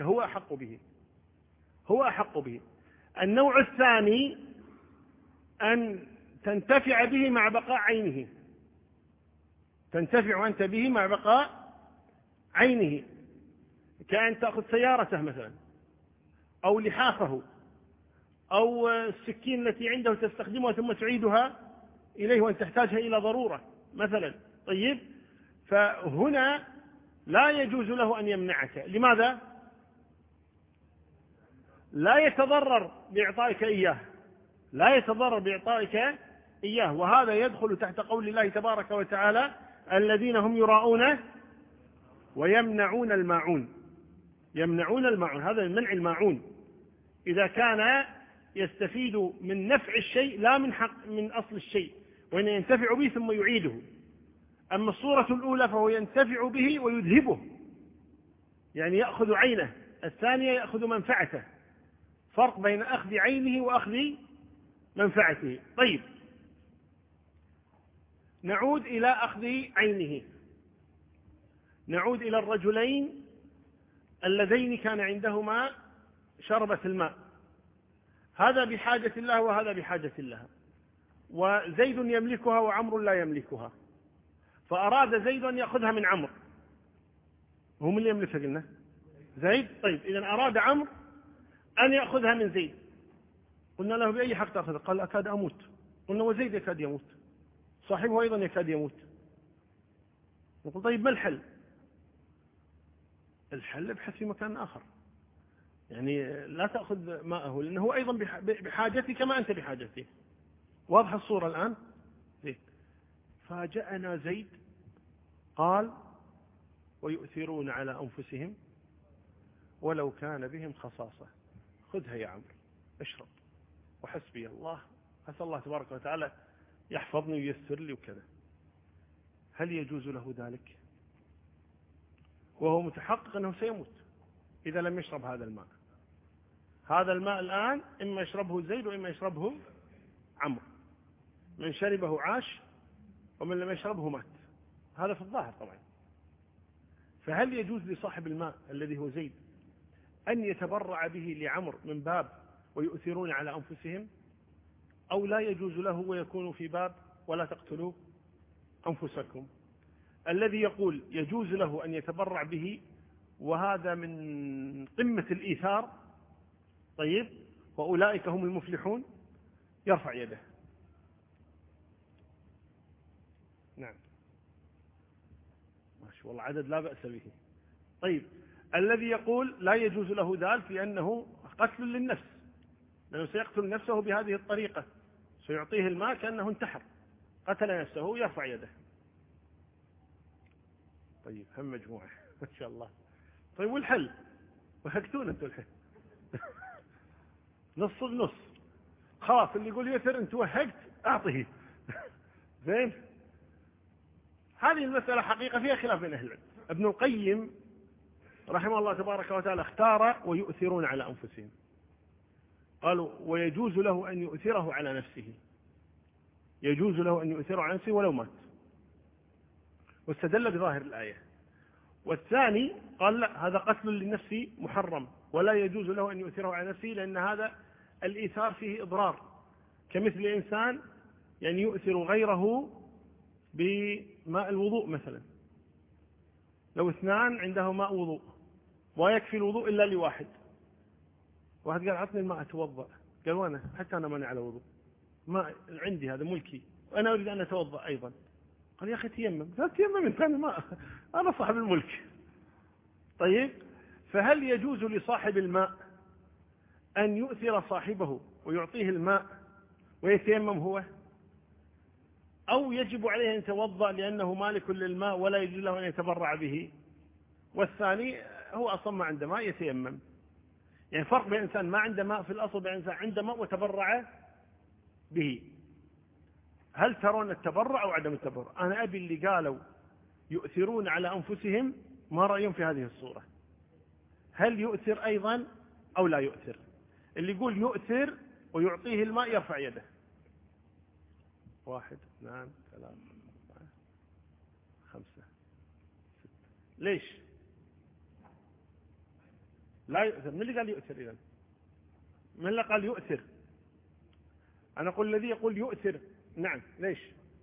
هو أحق به. النوع الثاني أن تنتفع به مع بقاء عينه، تنتفع أنت به مع بقاء عينه، كأن تأخذ سيارته مثلا، أو لحافه، أو السكين التي عنده تستخدمها ثم تعيدها إليه وأن تحتاجها إلى ضرورة مثلا. طيب، فهنا لا يجوز له أن يمنعك. لماذا؟ لا يتضرر بإعطائك إياه، وهذا يدخل تحت قول الله تبارك وتعالى: الذين هم يراءون ويمنعون الماعون. هذا من منع الماعون إذا كان يستفيد من نفع الشيء لا من أصل الشيء، وإن ينتفع به ثم يعيده. أما الصورة الأولى فهو ينتفع به ويذهبه، يعني يأخذ عينه، الثانية يأخذ منفعته، فرق بين أخذ عينه وأخذ منفعته. طيب، نعود إلى أخذ عينه، نعود إلى الرجلين اللذين كان عندهما شربة الماء، هذا بحاجة الله وهذا بحاجة الله، وزيد يملكها وعمر لا يملكها، فأراد زيد أن يأخذها من عمرو. هو من اللي يملكها قلنا؟ زيد. طيب، إذن أراد عمرو أن يأخذها من زيد، قلنا له بأي حق تأخذها؟ قال أكاد أموت. قلنا وزيد يكاد يموت، صاحبه أيضا يكاد يموت. نقول طيب ما الحل؟ الحل ابحث في مكان آخر، يعني لا تأخذ ماءه، لأنه هو أيضا بحاجتك كما أنت بحاجته. واضح الصورة الآن؟ زيد. فاجأنا زيد قال: ويؤثرون على أنفسهم ولو كان بهم خصاصة. خذها يا عمرو، اشرب، وحسبي الله، أسأل الله تبارك وتعالى يحفظني وييسر لي وكذا. هل يجوز له ذلك وهو متحقق أنه سيموت إذا لم يشرب هذا الماء؟ هذا الماء الآن إما يشربه زيد وإما يشربه عمرو، من شربه عاش ومن لم يشربه مات، هذا في الظاهر طبعا. فهل يجوز لصاحب الماء الذي هو زيد أن يتبرع به لعمرو من باب ويؤثرون على أنفسهم، أو لا يجوز له ويكون في باب ولا تقتلوا أنفسكم؟ الذي يقول يجوز له أن يتبرع به، وهذا من قمة الإيثار، طيب، وأولئك هم المفلحون، يرفع يده. نعم، ماشي والله، عدد لا بأس به. طيب، الذي يقول لا يجوز له ذلك لأنه قتل للنفس، لأنه سيقتل نفسه بهذه الطريقة، سيعطيه الماء كأنه انتحر، قتل نفسه، يرفع يده. طيب، هم مجموعة ما شاء الله. طيب، والحل؟ وهكتون أنتوا الحل. نص بنص، خلاص، اللي يقول يثر أنت وهقت أعطيه. زين، هذه المسألة حقيقة فيها خلاف بين أهل العلم. ابن القيم رحمه الله تبارك وتعالى اختار ويؤثرون على أنفسهم، قالوا ويجوز له أن يؤثره على نفسه، يجوز له أن يؤثره على نفسه ولو مات، واستدل بظاهر الآية. والثاني قال لا، هذا قتل للنفس محرم ولا يجوز له أن يؤثره على نفسه، لأن هذا الإيثار فيه إضرار، كمثل الإنسان يعني يؤثر غيره بماء الوضوء مثلا. لو اثنان عنده ماء وضوء ويكفي الوضوء إلا لواحد، واحد قال عطني الماء أتوضأ، قال وانا حتى أنا مانع على وضوء، ما عندي هذا ملكي وأنا أريد أن أتوضأ أيضا. قال يا أخي تيمم، قال تيمم أنت، أنا صاحب الملك. طيب، فهل يجوز لصاحب الماء أن يؤثر صاحبه ويعطيه الماء ويتيمم هو، أو يجب عليه أن يتوضأ لأنه مالك للماء ولا يجوز له أن يتبرع به؟ والثاني هو أصلا ما عنده ماء يتيمم. يعني فرق بين إنسان ما عنده ماء في الأصل بين إنسان عنده ماء وتبرع به. هل ترون التبرع أو عدم التبرع؟ أنا أبي اللي قالوا يؤثرون على أنفسهم ما رأيهم في هذه الصورة، هل يؤثر أيضا أو لا يؤثر؟ اللي يقول يؤثر ويعطيه الماء يرفع يده. 1 2 3 4 5 6. ليش لا يؤثر؟ من اللي قال يؤثر إذن؟ من اللي قال يؤثر؟ أنا أقول الذي يقول يؤثر نعم، ليش؟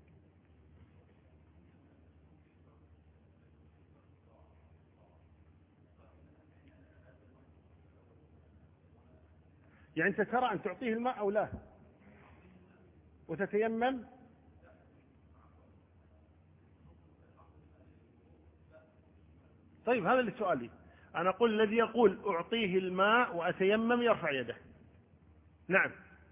يعني أنت ترى أن تعطيه الماء أو لا وتتيمم؟ طيب هذا اللي سؤالي. أنا أقول الذي يقول أعطيه الماء وأتيمم يرفع يده. نعم.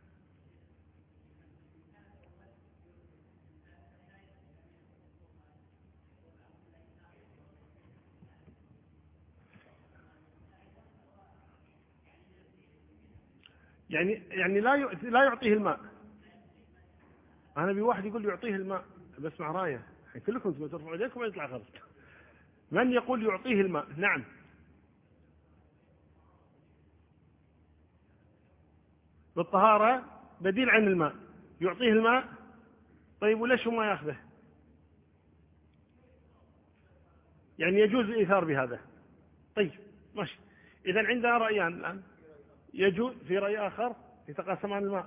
يعني لا يعطيه الماء. أنا بواحد يقول يعطيه الماء، بس مع راية كلكم ترفعوا يديكم ويطلع غلط. من يقول يعطيه الماء؟ نعم. بالطهارة بديل عن الماء، يعطيه الماء. طيب وليش هو ما ياخذه؟ يعني يجوز الإيثار بهذا. طيب ماشي. إذن عندنا رأيان الآن، يجوز في رأي آخر يتقاسمان الماء.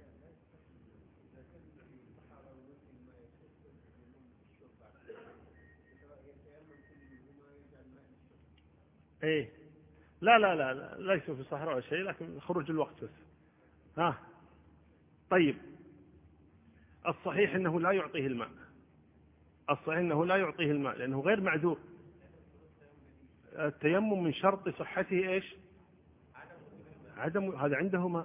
ايه لا لا لا لا، ليسوا في صحراء ولا شيء، لكن خروج الوقت بس. ها طيب، الصحيح انه لا يعطيه الماء، الصحيح انه لا يعطيه الماء لانه غير معذور. التيمم من شرط صحته ايش؟ عدم، هذا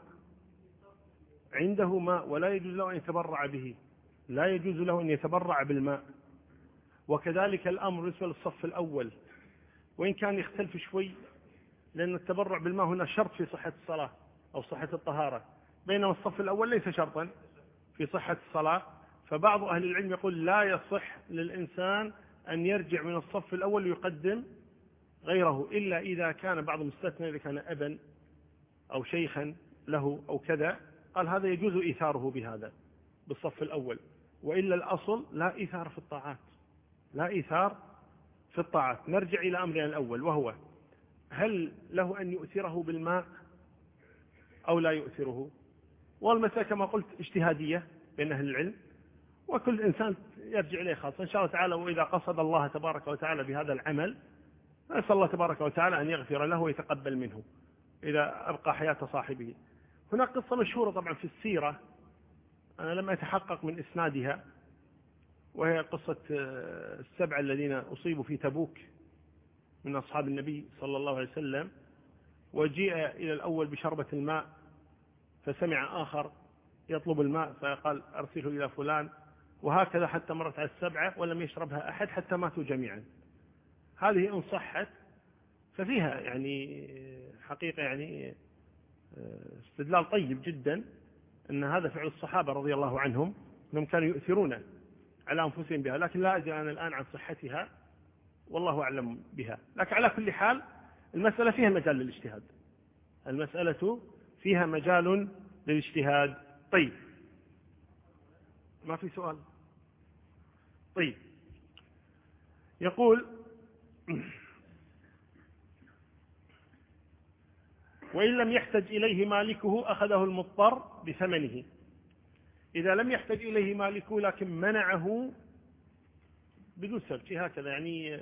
عنده ماء ولا يجوز له ان يتبرع به، لا يجوز له ان يتبرع بالماء. وكذلك الامر بالنسبه للصف الاول، وان كان يختلف شوي، لان التبرع بالماء هنا شرط في صحه الصلاه او صحه الطهاره، بينما الصف الاول ليس شرطا في صحه الصلاه. فبعض اهل العلم يقول لا يصح للانسان ان يرجع من الصف الاول ويقدم غيره، الا اذا كان بعض مستثنى، اذا كان ابا او شيخا له او كذا، قال هذا يجوز ايثاره بهذا بالصف الاول. والا الاصل لا ايثار في الطاعات، لا ايثار في الطاعات. نرجع الى امرنا الاول، وهو هل له ان يؤثره بالماء او لا يؤثره؟ والمسألة كما قلت اجتهادية بين اهل العلم، وكل انسان يرجع اليه خاصة ان شاء الله تعالى. واذا قصد الله تبارك وتعالى بهذا العمل، نسأل الله تبارك وتعالى ان يغفر له ويتقبل منه اذا ابقى حياة صاحبه. هناك قصة مشهورة طبعا في السيرة، انا لم اتحقق من اسنادها، وهي قصة 7 الذين أصيبوا في تبوك من أصحاب النبي صلى الله عليه وسلم، وجيء إلى الأول بشربة الماء، فسمع آخر يطلب الماء فقال أرسله إلى فلان، وهكذا حتى مرت على 7 ولم يشربها أحد حتى ماتوا جميعا. هذه إن صحت ففيها يعني حقيقة يعني استدلال طيب جدا أن هذا فعل الصحابة رضي الله عنهم، أنهم كانوا يؤثرون على أنفسهم بها، لكن لا أدري أنا الآن عن صحتها، والله أعلم بها. لكن على كل حال المسألة فيها مجال للاجتهاد، المسألة فيها مجال للاجتهاد. طيب ما في سؤال. طيب، يقول وإن لم يحتج إليه مالكه أخذه المضطر بثمنه. إذا لم يحتج إليه مالكه لكن منعه بدون سبب هكذا، يعني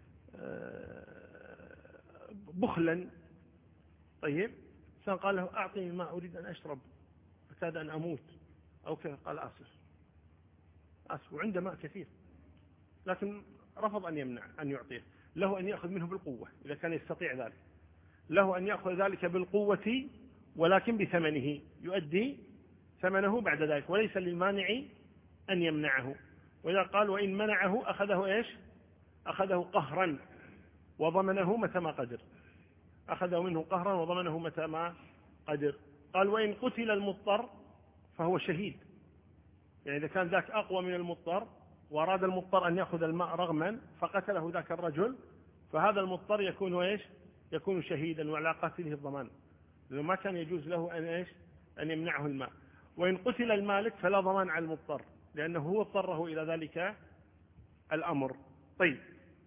بخلا. طيب، إنسان قال له أعطني الماء أريد أن أشرب أكاد أن أموت أو كذا، قال آسف وعنده ماء كثير، لكن رفض أن يمنع أن يعطيه. له أن يأخذ منه بالقوة إذا كان يستطيع ذلك، له أن يأخذ ذلك بالقوة ولكن بثمنه، يؤدي ثمنه بعد ذلك، وليس للمانع أن يمنعه. وإذا قال وإن منعه أخذه إيش؟ أخذه قهرا وضمنه متى ما قدر، أخذه منه قهرا وضمنه متى ما قدر. قال وإن قتل المضطر فهو شهيد، يعني إذا كان ذاك أقوى من المضطر وأراد المضطر أن يأخذ الماء رغما فقتله ذاك الرجل، فهذا المضطر يكون إيش؟ يكون شهيدا، وعلى قاتله الضمان، لأنه ما كان يجوز له أن إيش؟ أن يمنعه الماء. وإن قتل المالك فلا ضمان على المضطر، لأنه هو اضطره إلى ذلك الأمر. طيب،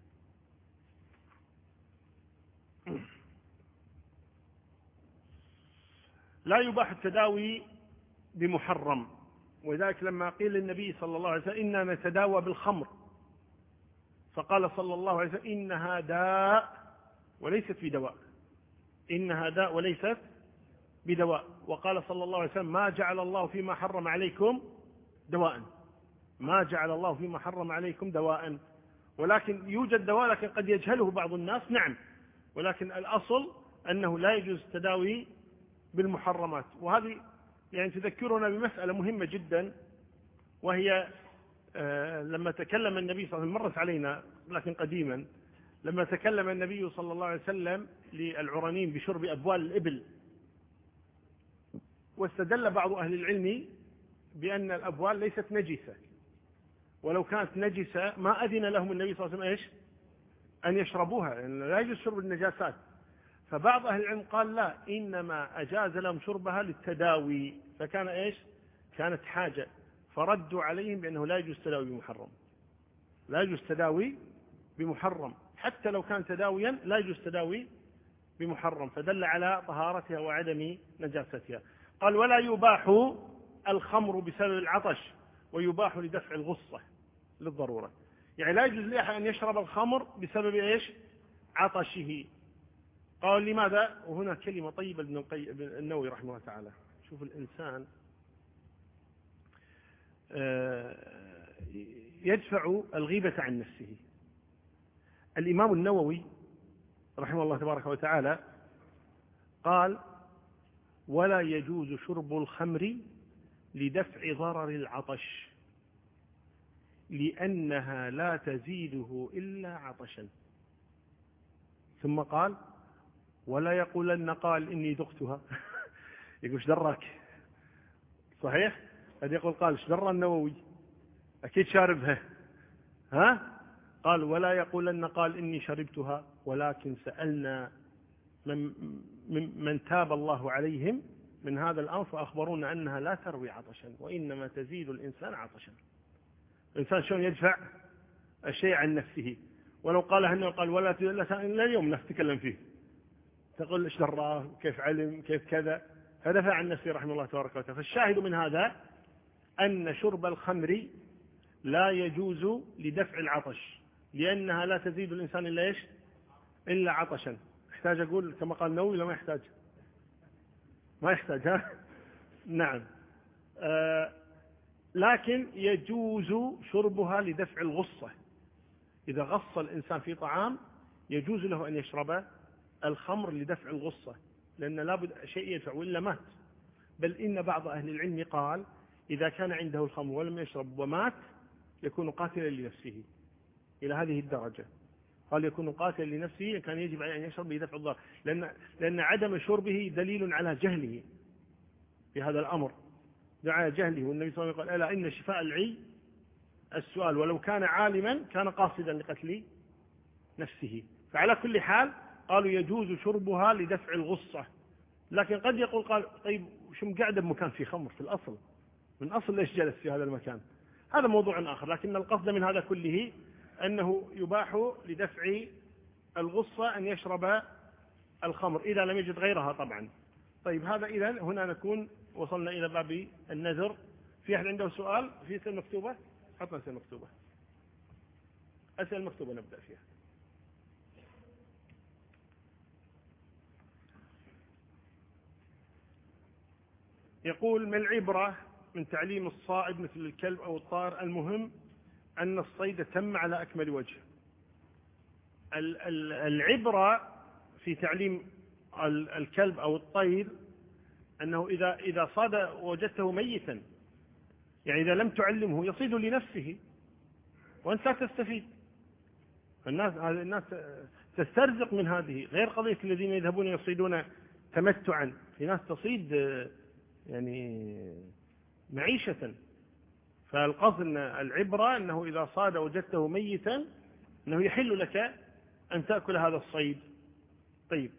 لا يباح التداوي بمحرم، وذلك لما قيل للنبي صلى الله عليه وسلم إننا نتداوى بالخمر، فقال صلى الله عليه وسلم إنها داء وليست بدواء، إنها داء وليست بدواء. وقال صلى الله عليه وسلم ما جعل الله فيما حرم عليكم دواء، ما جعل الله فيما حرم عليكم دواء، ولكن يوجد دواء لكن قد يجهله بعض الناس، نعم، ولكن الأصل أنه لا يجوز التداوي بالمحرمات. وهذه يعني تذكرنا بمسألة مهمة جدا، وهي لما تكلم النبي صلى الله عليه وسلم، مرت علينا لكن قديما، لما تكلم النبي صلى الله عليه وسلم للعرانين بشرب أبوال الإبل، واستدل بعض أهل العلم بأن الأبوال ليست نجسة، ولو كانت نجسة ما أذن لهم النبي صلى الله عليه وسلم إيش؟ أن يشربوها، لأن لا يجوز شرب النجاسات. فبعض أهل العلم قال لا، إنما أجاز لهم شربها للتداوي، فكان إيش؟ كانت حاجة، فردوا عليهم بأنه لا يجوز تداوي بمحرم، لا يجوز تداوي بمحرم، حتى لو كان تداويا لا يجوز تداوي بمحرم، فدل على طهارتها وعدم نجاستها. قال ولا يباح الخمر بسبب العطش، ويباح لدفع الغصة للضرورة، يعني لا يجوز لأحد أن يشرب الخمر بسبب إيش؟ عطشه. قال لماذا؟ وهنا كلمة طيبة ابن النووي رحمه الله تعالى. شوف الإنسان يدفع الغيبة عن نفسه. الإمام النووي رحمه الله تبارك وتعالى قال ولا يجوز شرب الخمر لدفع ضرر العطش، لأنها لا تزيده إلا عطشا. ثم قال ولا يقولن قال إني ذقتها يقول ايش دراك؟ صحيح؟ قد يقول قال ايش درى النووي؟ أكيد شاربها، ها؟ قال ولا يقولن قال إني شربتها، ولكن سألنا من تاب الله عليهم من هذا الأمر فأخبرونا أنها لا تروي عطشا، وإنما تزيد الإنسان عطشا. الإنسان شلون يدفع الشيء عن نفسه؟ ولو قالها أنه قال ولا لا اليوم ناس تتكلم فيه، تقول ايش دراه، كيف علم، كيف كذا، فدفع عن نفسه رحمه الله تبارك وتعالى. فالشاهد من هذا أن شرب الخمر لا يجوز لدفع العطش، لأنها لا تزيد الإنسان إلا إيش؟ إلا عطشا. يحتاج أقول كما قال النووي ولا ما يحتاج؟ ما يحتاج، ها؟ نعم. لكن يجوز شربها لدفع الغصة، إذا غص الإنسان في طعام يجوز له أن يشرب الخمر لدفع الغصة، لأن لابد شيء يدفع وإلا مات. بل إن بعض أهل العلم قال إذا كان عنده الخمر ولم يشرب ومات يكون قاتلا لنفسه، إلى هذه الدرجة. قال يكون قاتلا لنفسه، كان يجب عليه أن يشرب لدفع الضرر، لأن عدم شربه دليل على جهله في هذا الأمر، على جهله. والنبي صلى الله عليه وسلم قال ألا إن شفاء العي السؤال، ولو كان عالما كان قاصدا لقتل نفسه. فعلى كل حال قالوا يجوز شربها لدفع الغصة. لكن قد يقول قال طيب شو قاعد بمكان فيه خمر في الأصل، من أصل ليش جلس في هذا المكان؟ هذا موضوع آخر، لكن القصد من هذا كله أنه يباح لدفع الغصة أن يشرب الخمر إذا لم يجد غيرها طبعا. طيب هذا إذن هنا نكون وصلنا إلى باب النذر. في أحد عنده سؤال في أسئلة مكتوبة؟ حطنا أسئلة مكتوبة، أسئلة مكتوبة نبدأ فيها. يقول: ما العبرة من تعليم الصائد مثل الكلب أو الطائر؟ المهم أن الصيد تم على أكمل وجه. العبرة في تعليم الكلب أو الطير أنه إذا صاد وجدته ميتا، يعني إذا لم تعلمه يصيد لنفسه وأنت لا تستفيد. الناس تسترزق من هذه، غير قضية الذين يذهبون يصيدون تمتعا. في ناس تصيد يعني معيشة. فالقصد أن العبرة أنه إذا صاد وجدته ميتا أنه يحل لك أن تأكل هذا الصيد. طيب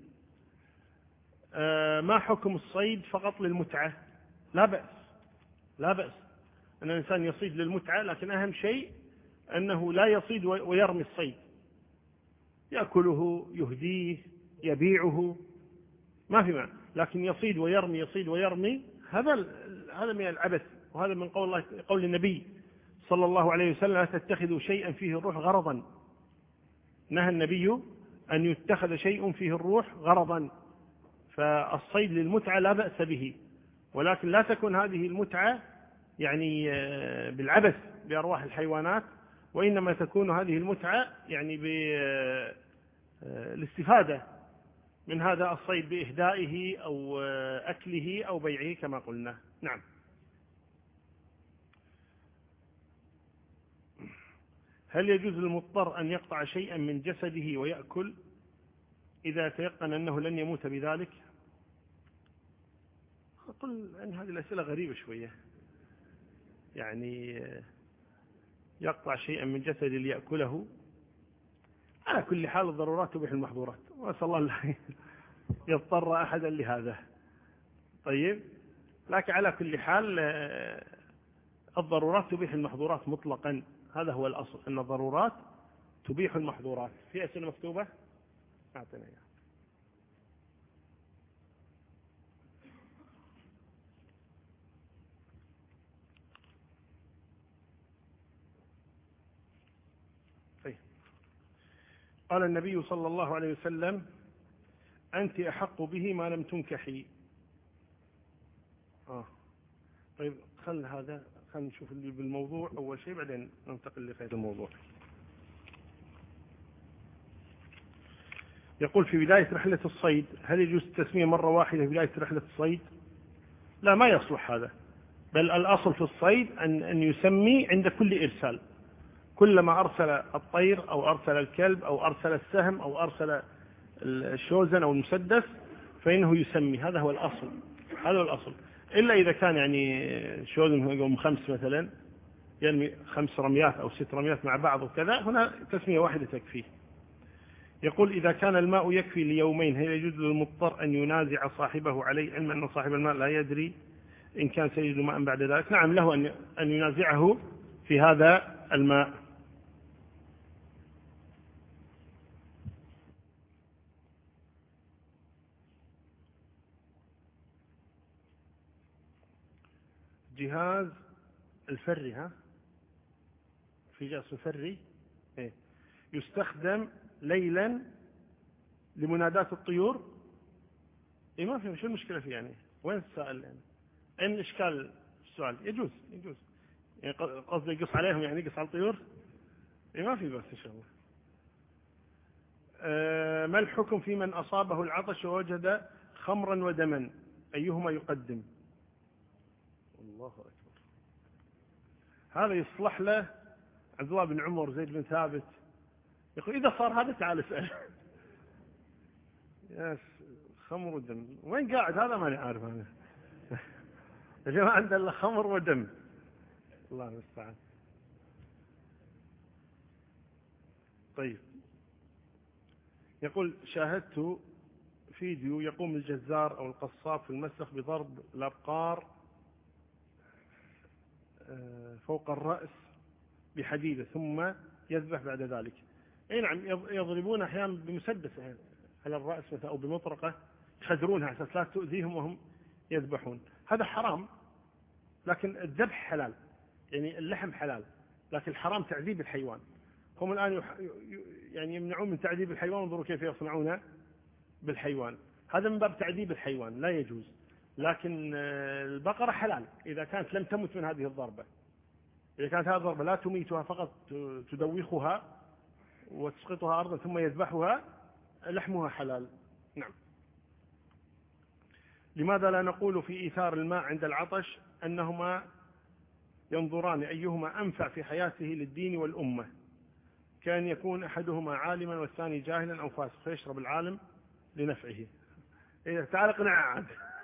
ما حكم الصيد فقط للمتعة؟ لا بأس، لا بأس أن الإنسان يصيد للمتعة، لكن أهم شيء أنه لا يصيد ويرمي الصيد، يأكله، يهديه، يبيعه، ما في معنى. لكن يصيد ويرمي، يصيد ويرمي، هذا من العبث. وهذا من قول النبي صلى الله عليه وسلم: لا تتخذوا شيئا فيه الروح غرضا. نهى النبي أن يتخذ شيء فيه الروح غرضا. فالصيد للمتعة لا بأس به، ولكن لا تكون هذه المتعة يعني بالعبث بأرواح الحيوانات، وإنما تكون هذه المتعة يعني بالاستفادة من هذا الصيد بإهدائه أو أكله أو بيعه كما قلنا. نعم. هل يجوز للمضطر أن يقطع شيئا من جسده ويأكل إذا تيقن أنه لن يموت بذلك؟ أقول أن هذه الأسئلة غريبة شوية، يعني يقطع شيئا من جسده ليأكله. على كل حال الضرورات تبيح المحظورات، وأسأل الله لا يضطر أحدا لهذا. طيب، لكن على كل حال الضرورات تبيح المحظورات مطلقا. هذا هو الأصل، أن الضرورات تبيح المحظورات. في أسئلة مكتوبة؟ أعطينا إياها. طيب. قال النبي صلى الله عليه وسلم: أنت أحق به ما لم تنكحي. طيب خلينا نشوف اللي بالموضوع أول شيء، بعدين ننتقل لغير الموضوع. يقول: في بداية رحلة الصيد هل يجوز التسمية مرة واحدة في بداية رحلة الصيد؟ لا، ما يصلح هذا، بل الأصل في الصيد أن يسمي عند كل إرسال. كلما أرسل الطير أو أرسل الكلب أو أرسل السهم أو أرسل الشوزن أو المسدس فإنه يسمي. هذا هو الأصل، هذا هو الأصل. إلا إذا كان يعني شوزن يوم 5 مثلا، يرمي 5 رميات أو 6 رميات مع بعض وكذا، هنا تسمية واحدة تكفيه. يقول: إذا كان الماء يكفي ليومين هل يجوز للمضطر أن ينازع صاحبه عليه، علما أن صاحب الماء لا يدري إن كان سيجد ماء بعد ذلك؟ نعم، له أن ينازعه في هذا الماء. جهاز الفري، في جهاز فري يستخدم ليلا لمناداة الطيور. ما في، شو المشكلة فيه يعني؟ وين السائل يعني؟ أين الإشكال السؤال؟ يجوز يعني قصدي يقص عليهم، يعني يقص على الطيور. ما في بس إن شاء الله. ما الحكم في من أصابه العطش ووجد خمرا ودما، أيهما يقدم؟ الله أكبر. هذا يصلح له عبد الله بن عمر، زيد بن ثابت. يقول: إذا صار هذا تعال اسأل. يا خمر ودم، وين قاعد هذا؟ ماني عارف أنا. يا جماعة عندنا خمر ودم، الله المستعان. طيب، يقول: شاهدت فيديو يقوم الجزار أو القصاب في المسلخ بضرب الأبقار فوق الرأس بحديدة ثم يذبح بعد ذلك. اي نعم، يضربون احيانا بمسدس على الرأس مثلا او بمطرقة يخدرونها عشان لا تؤذيهم وهم يذبحون. هذا حرام، لكن الذبح حلال، يعني اللحم حلال، لكن الحرام تعذيب الحيوان. هم الآن يعني يمنعون من تعذيب الحيوان، انظروا كيف يصنعون بالحيوان. هذا من باب تعذيب الحيوان، لا يجوز. لكن البقرة حلال إذا كانت لم تمت من هذه الضربة. إذا كانت هذه الضربة لا تميتها، فقط تدوخها وتسقطها أرضا ثم يذبحها، لحمها حلال. نعم. لماذا لا نقول في إيثار الماء عند العطش أنهما ينظران أيهما أنفع في حياته للدين والأمة، كان يكون أحدهما عالما والثاني جاهلا أو فاسق، فيشرب العالم لنفعه. إيه تعال اقنع عاد.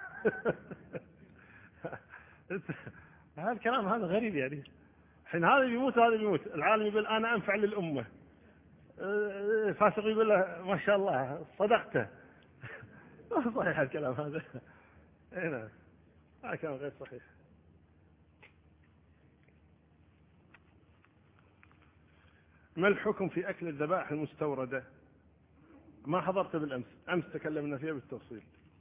هذا الكلام هذا غريب يعني. حين هذا بيموت وهذا بيموت، العالم يقول أنا أنفع للأمة، فاسق يقول له ما شاء الله صدقته. صحيح الكلام هذا. هنا هذا كلام غير صحيح. ما الحكم في أكل الذبائح المستوردة؟ ما حضرت بالأمس، أمس تكلمنا فيها بالتفصيل.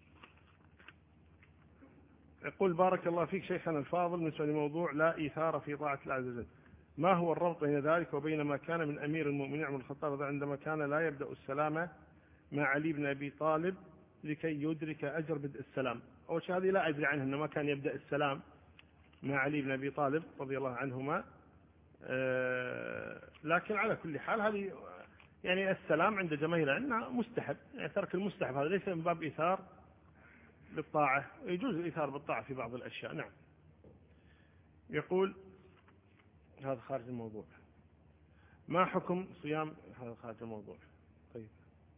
يقول بارك الله فيك شيخنا الفاضل، بالنسبة لموضوع لا إيثار في طاعة الله عز وجل، ما هو الربط بين ذلك وبين ما كان من أمير المؤمنين عمر الخطاب عندما كان لا يبدأ السلام مع علي بن أبي طالب لكي يدرك أجر بدء السلام؟ أول شيء هذه لا أدري عنه أنه ما كان يبدأ السلام مع علي بن أبي طالب رضي الله عنهما. لكن على كل حال هذه يعني السلام عند جماهير عندنا مستحب، يعني ترك المستحب هذا ليس من باب إيثار بالطاعة، يجوز الإيثار بالطاعة في بعض الأشياء. نعم. يقول هذا خارج الموضوع، ما حكم صيام، هذا خارج الموضوع. طيب،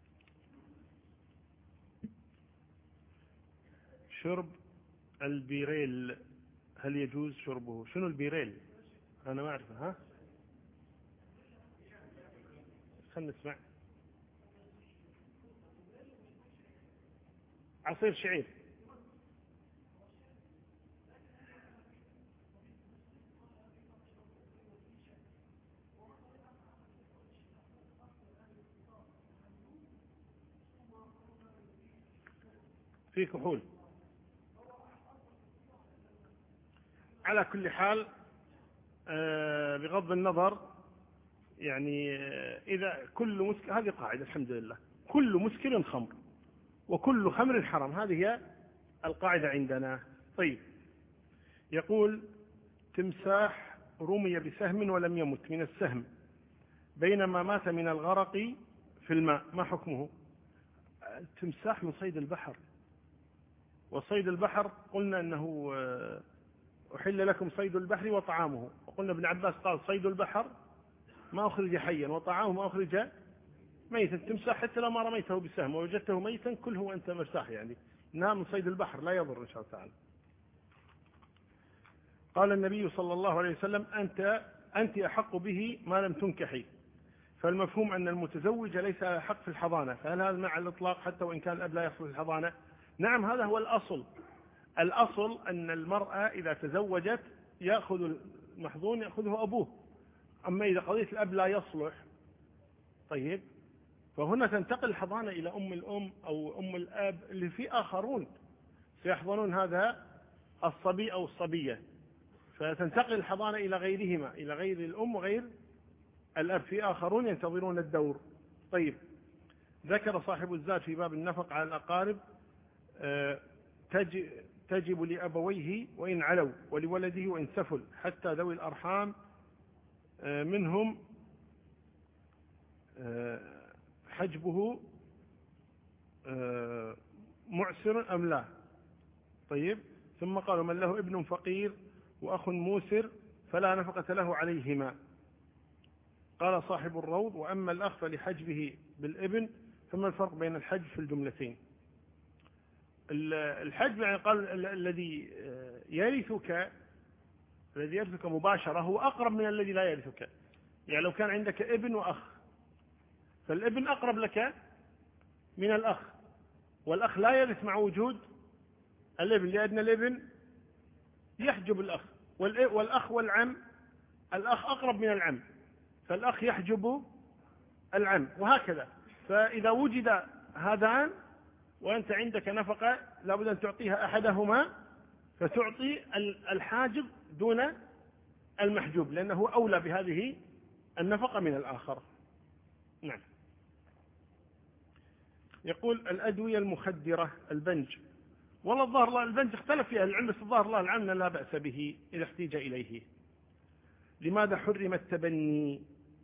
شرب البيريل هل يجوز شربه؟ شنو البيريل؟ أنا ما أعرفه. ها خلنا نسمع. عصير شعير. في كحول. على كل حال بغض النظر يعني إذا كل مسكر، هذه قاعدة الحمد لله، كل مسكر خمر وكل خمر حرام، هذه هي القاعدة عندنا. طيب، يقول تمساح رمي بسهم ولم يمت من السهم بينما مات من الغرق في الماء، ما حكمه؟ التمساح من صيد البحر، وصيد البحر قلنا أنه أحل لكم صيد البحر وطعامه، وقلنا ابن عباس قال صيد البحر ما أخرج حيا وطعامه ما أخرج ميتا. التمساح حتى لو ما رميته بسهم ووجدته ميتا كله وأنت مرتاح، يعني نام من صيد البحر لا يضر إن شاء الله تعالى. قال النبي صلى الله عليه وسلم أنت أحق به ما لم تنكحي، فالمفهوم أن المتزوج ليس حق في الحضانة، فهل هذا مع الإطلاق حتى وإن كان الأب لا يحصل الحضانة؟ نعم، هذا هو الأصل. الأصل أن المرأة إذا تزوجت يأخذ المحظون يأخذه أبوه، أما إذا قضية الأب لا يصلح طيب فهنا تنتقل الحضانة إلى أم الأم أو أم الأب اللي في آخرون سيحضنون هذا الصبي أو الصبية، فتنتقل الحضانة إلى غيرهما، إلى غير الأم وغير الأب، في آخرون ينتظرون الدور. طيب، ذكر صاحب الزاد في باب النفق على الأقارب تجب لأبويه وإن علوا ولولده وإن سفل، حتى ذوي الأرحام منهم حجبه معسر أم لا. طيب، ثم قالوا من له ابن فقير وأخ موسر فلا نفقة له عليهما. قال صاحب الروض وأما الأخ فلحجبه بالابن، فما الفرق بين الحجب في الجملتين؟ الحجب يعني قال الذي يرثك مباشرة هو أقرب من الذي لا يرثك، يعني لو كان عندك ابن وأخ فالابن أقرب لك من الأخ، والأخ لا يرث مع وجود الابن، لأن الابن يحجب الأخ، والأخ والعم الأخ أقرب من العم، فالأخ يحجب العم، وهكذا. فإذا وجد هذان وأنت عندك نفقة لابد أن تعطيها أحدهما، فتعطي الحاجب دون المحجوب، لأنه أولى بهذه النفقة من الآخر. نعم. يقول الأدوية المخدرة، البنج، والله الظاهر الله البنج اختلف فيها العلم، بس الظاهر الله العام لا بأس به إذا احتيج إليه. لماذا حرم التبني؟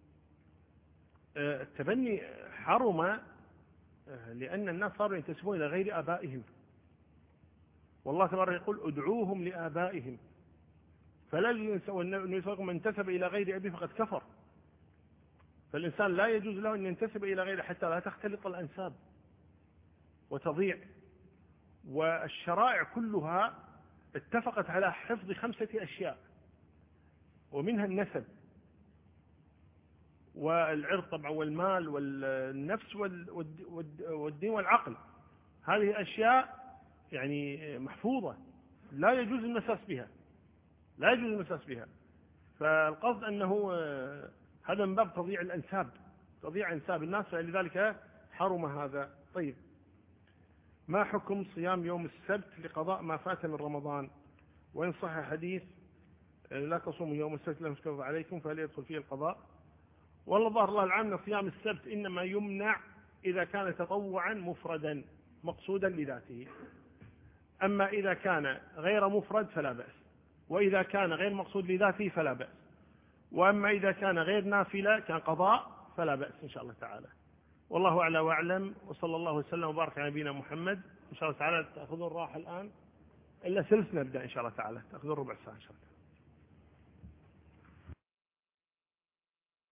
التبني حرم لأن الناس صاروا ينتسبون إلى غير آبائهم، والله تبارك يقول ادعوهم لآبائهم، فلا يجوز من انتسب إلى غير أبيه فقد كفر. فالإنسان لا يجوز له أن ينتسب إلى غيره حتى لا تختلط الأنساب وتضيع. والشرائع كلها اتفقت على حفظ 5 أشياء، ومنها النسب والعرض طبعا والمال والنفس والدين والعقل. هذه أشياء يعني محفوظة لا يجوز المساس بها، لا يجوز المساس بها. فالقصد أنه هذا من باب تضييع الأنساب، تضييع أنساب الناس، فلذلك حرم هذا. طيب، ما حكم صيام يوم السبت لقضاء ما فات من رمضان؟ وإن صح حديث لا تصوموا يوم السبت لم يفترض عليكم فهل يدخل فيه القضاء؟ والله ظهر الله العام صيام السبت إنما يمنع إذا كان تطوعا مفردا مقصودا لذاته، أما إذا كان غير مفرد فلا بأس، وإذا كان غير مقصود لذاته فلا بأس، وأما إذا كان غير نافلة كان قضاء فلا بأس إن شاء الله تعالى. والله أعلى وأعلم، وصلى الله وسلم وبارك على نبينا محمد. إن شاء الله تعالى تأخذون راحة الآن إلا ثلث نبدأ إن شاء الله تعالى، تأخذون ربع ساعة إن شاء الله.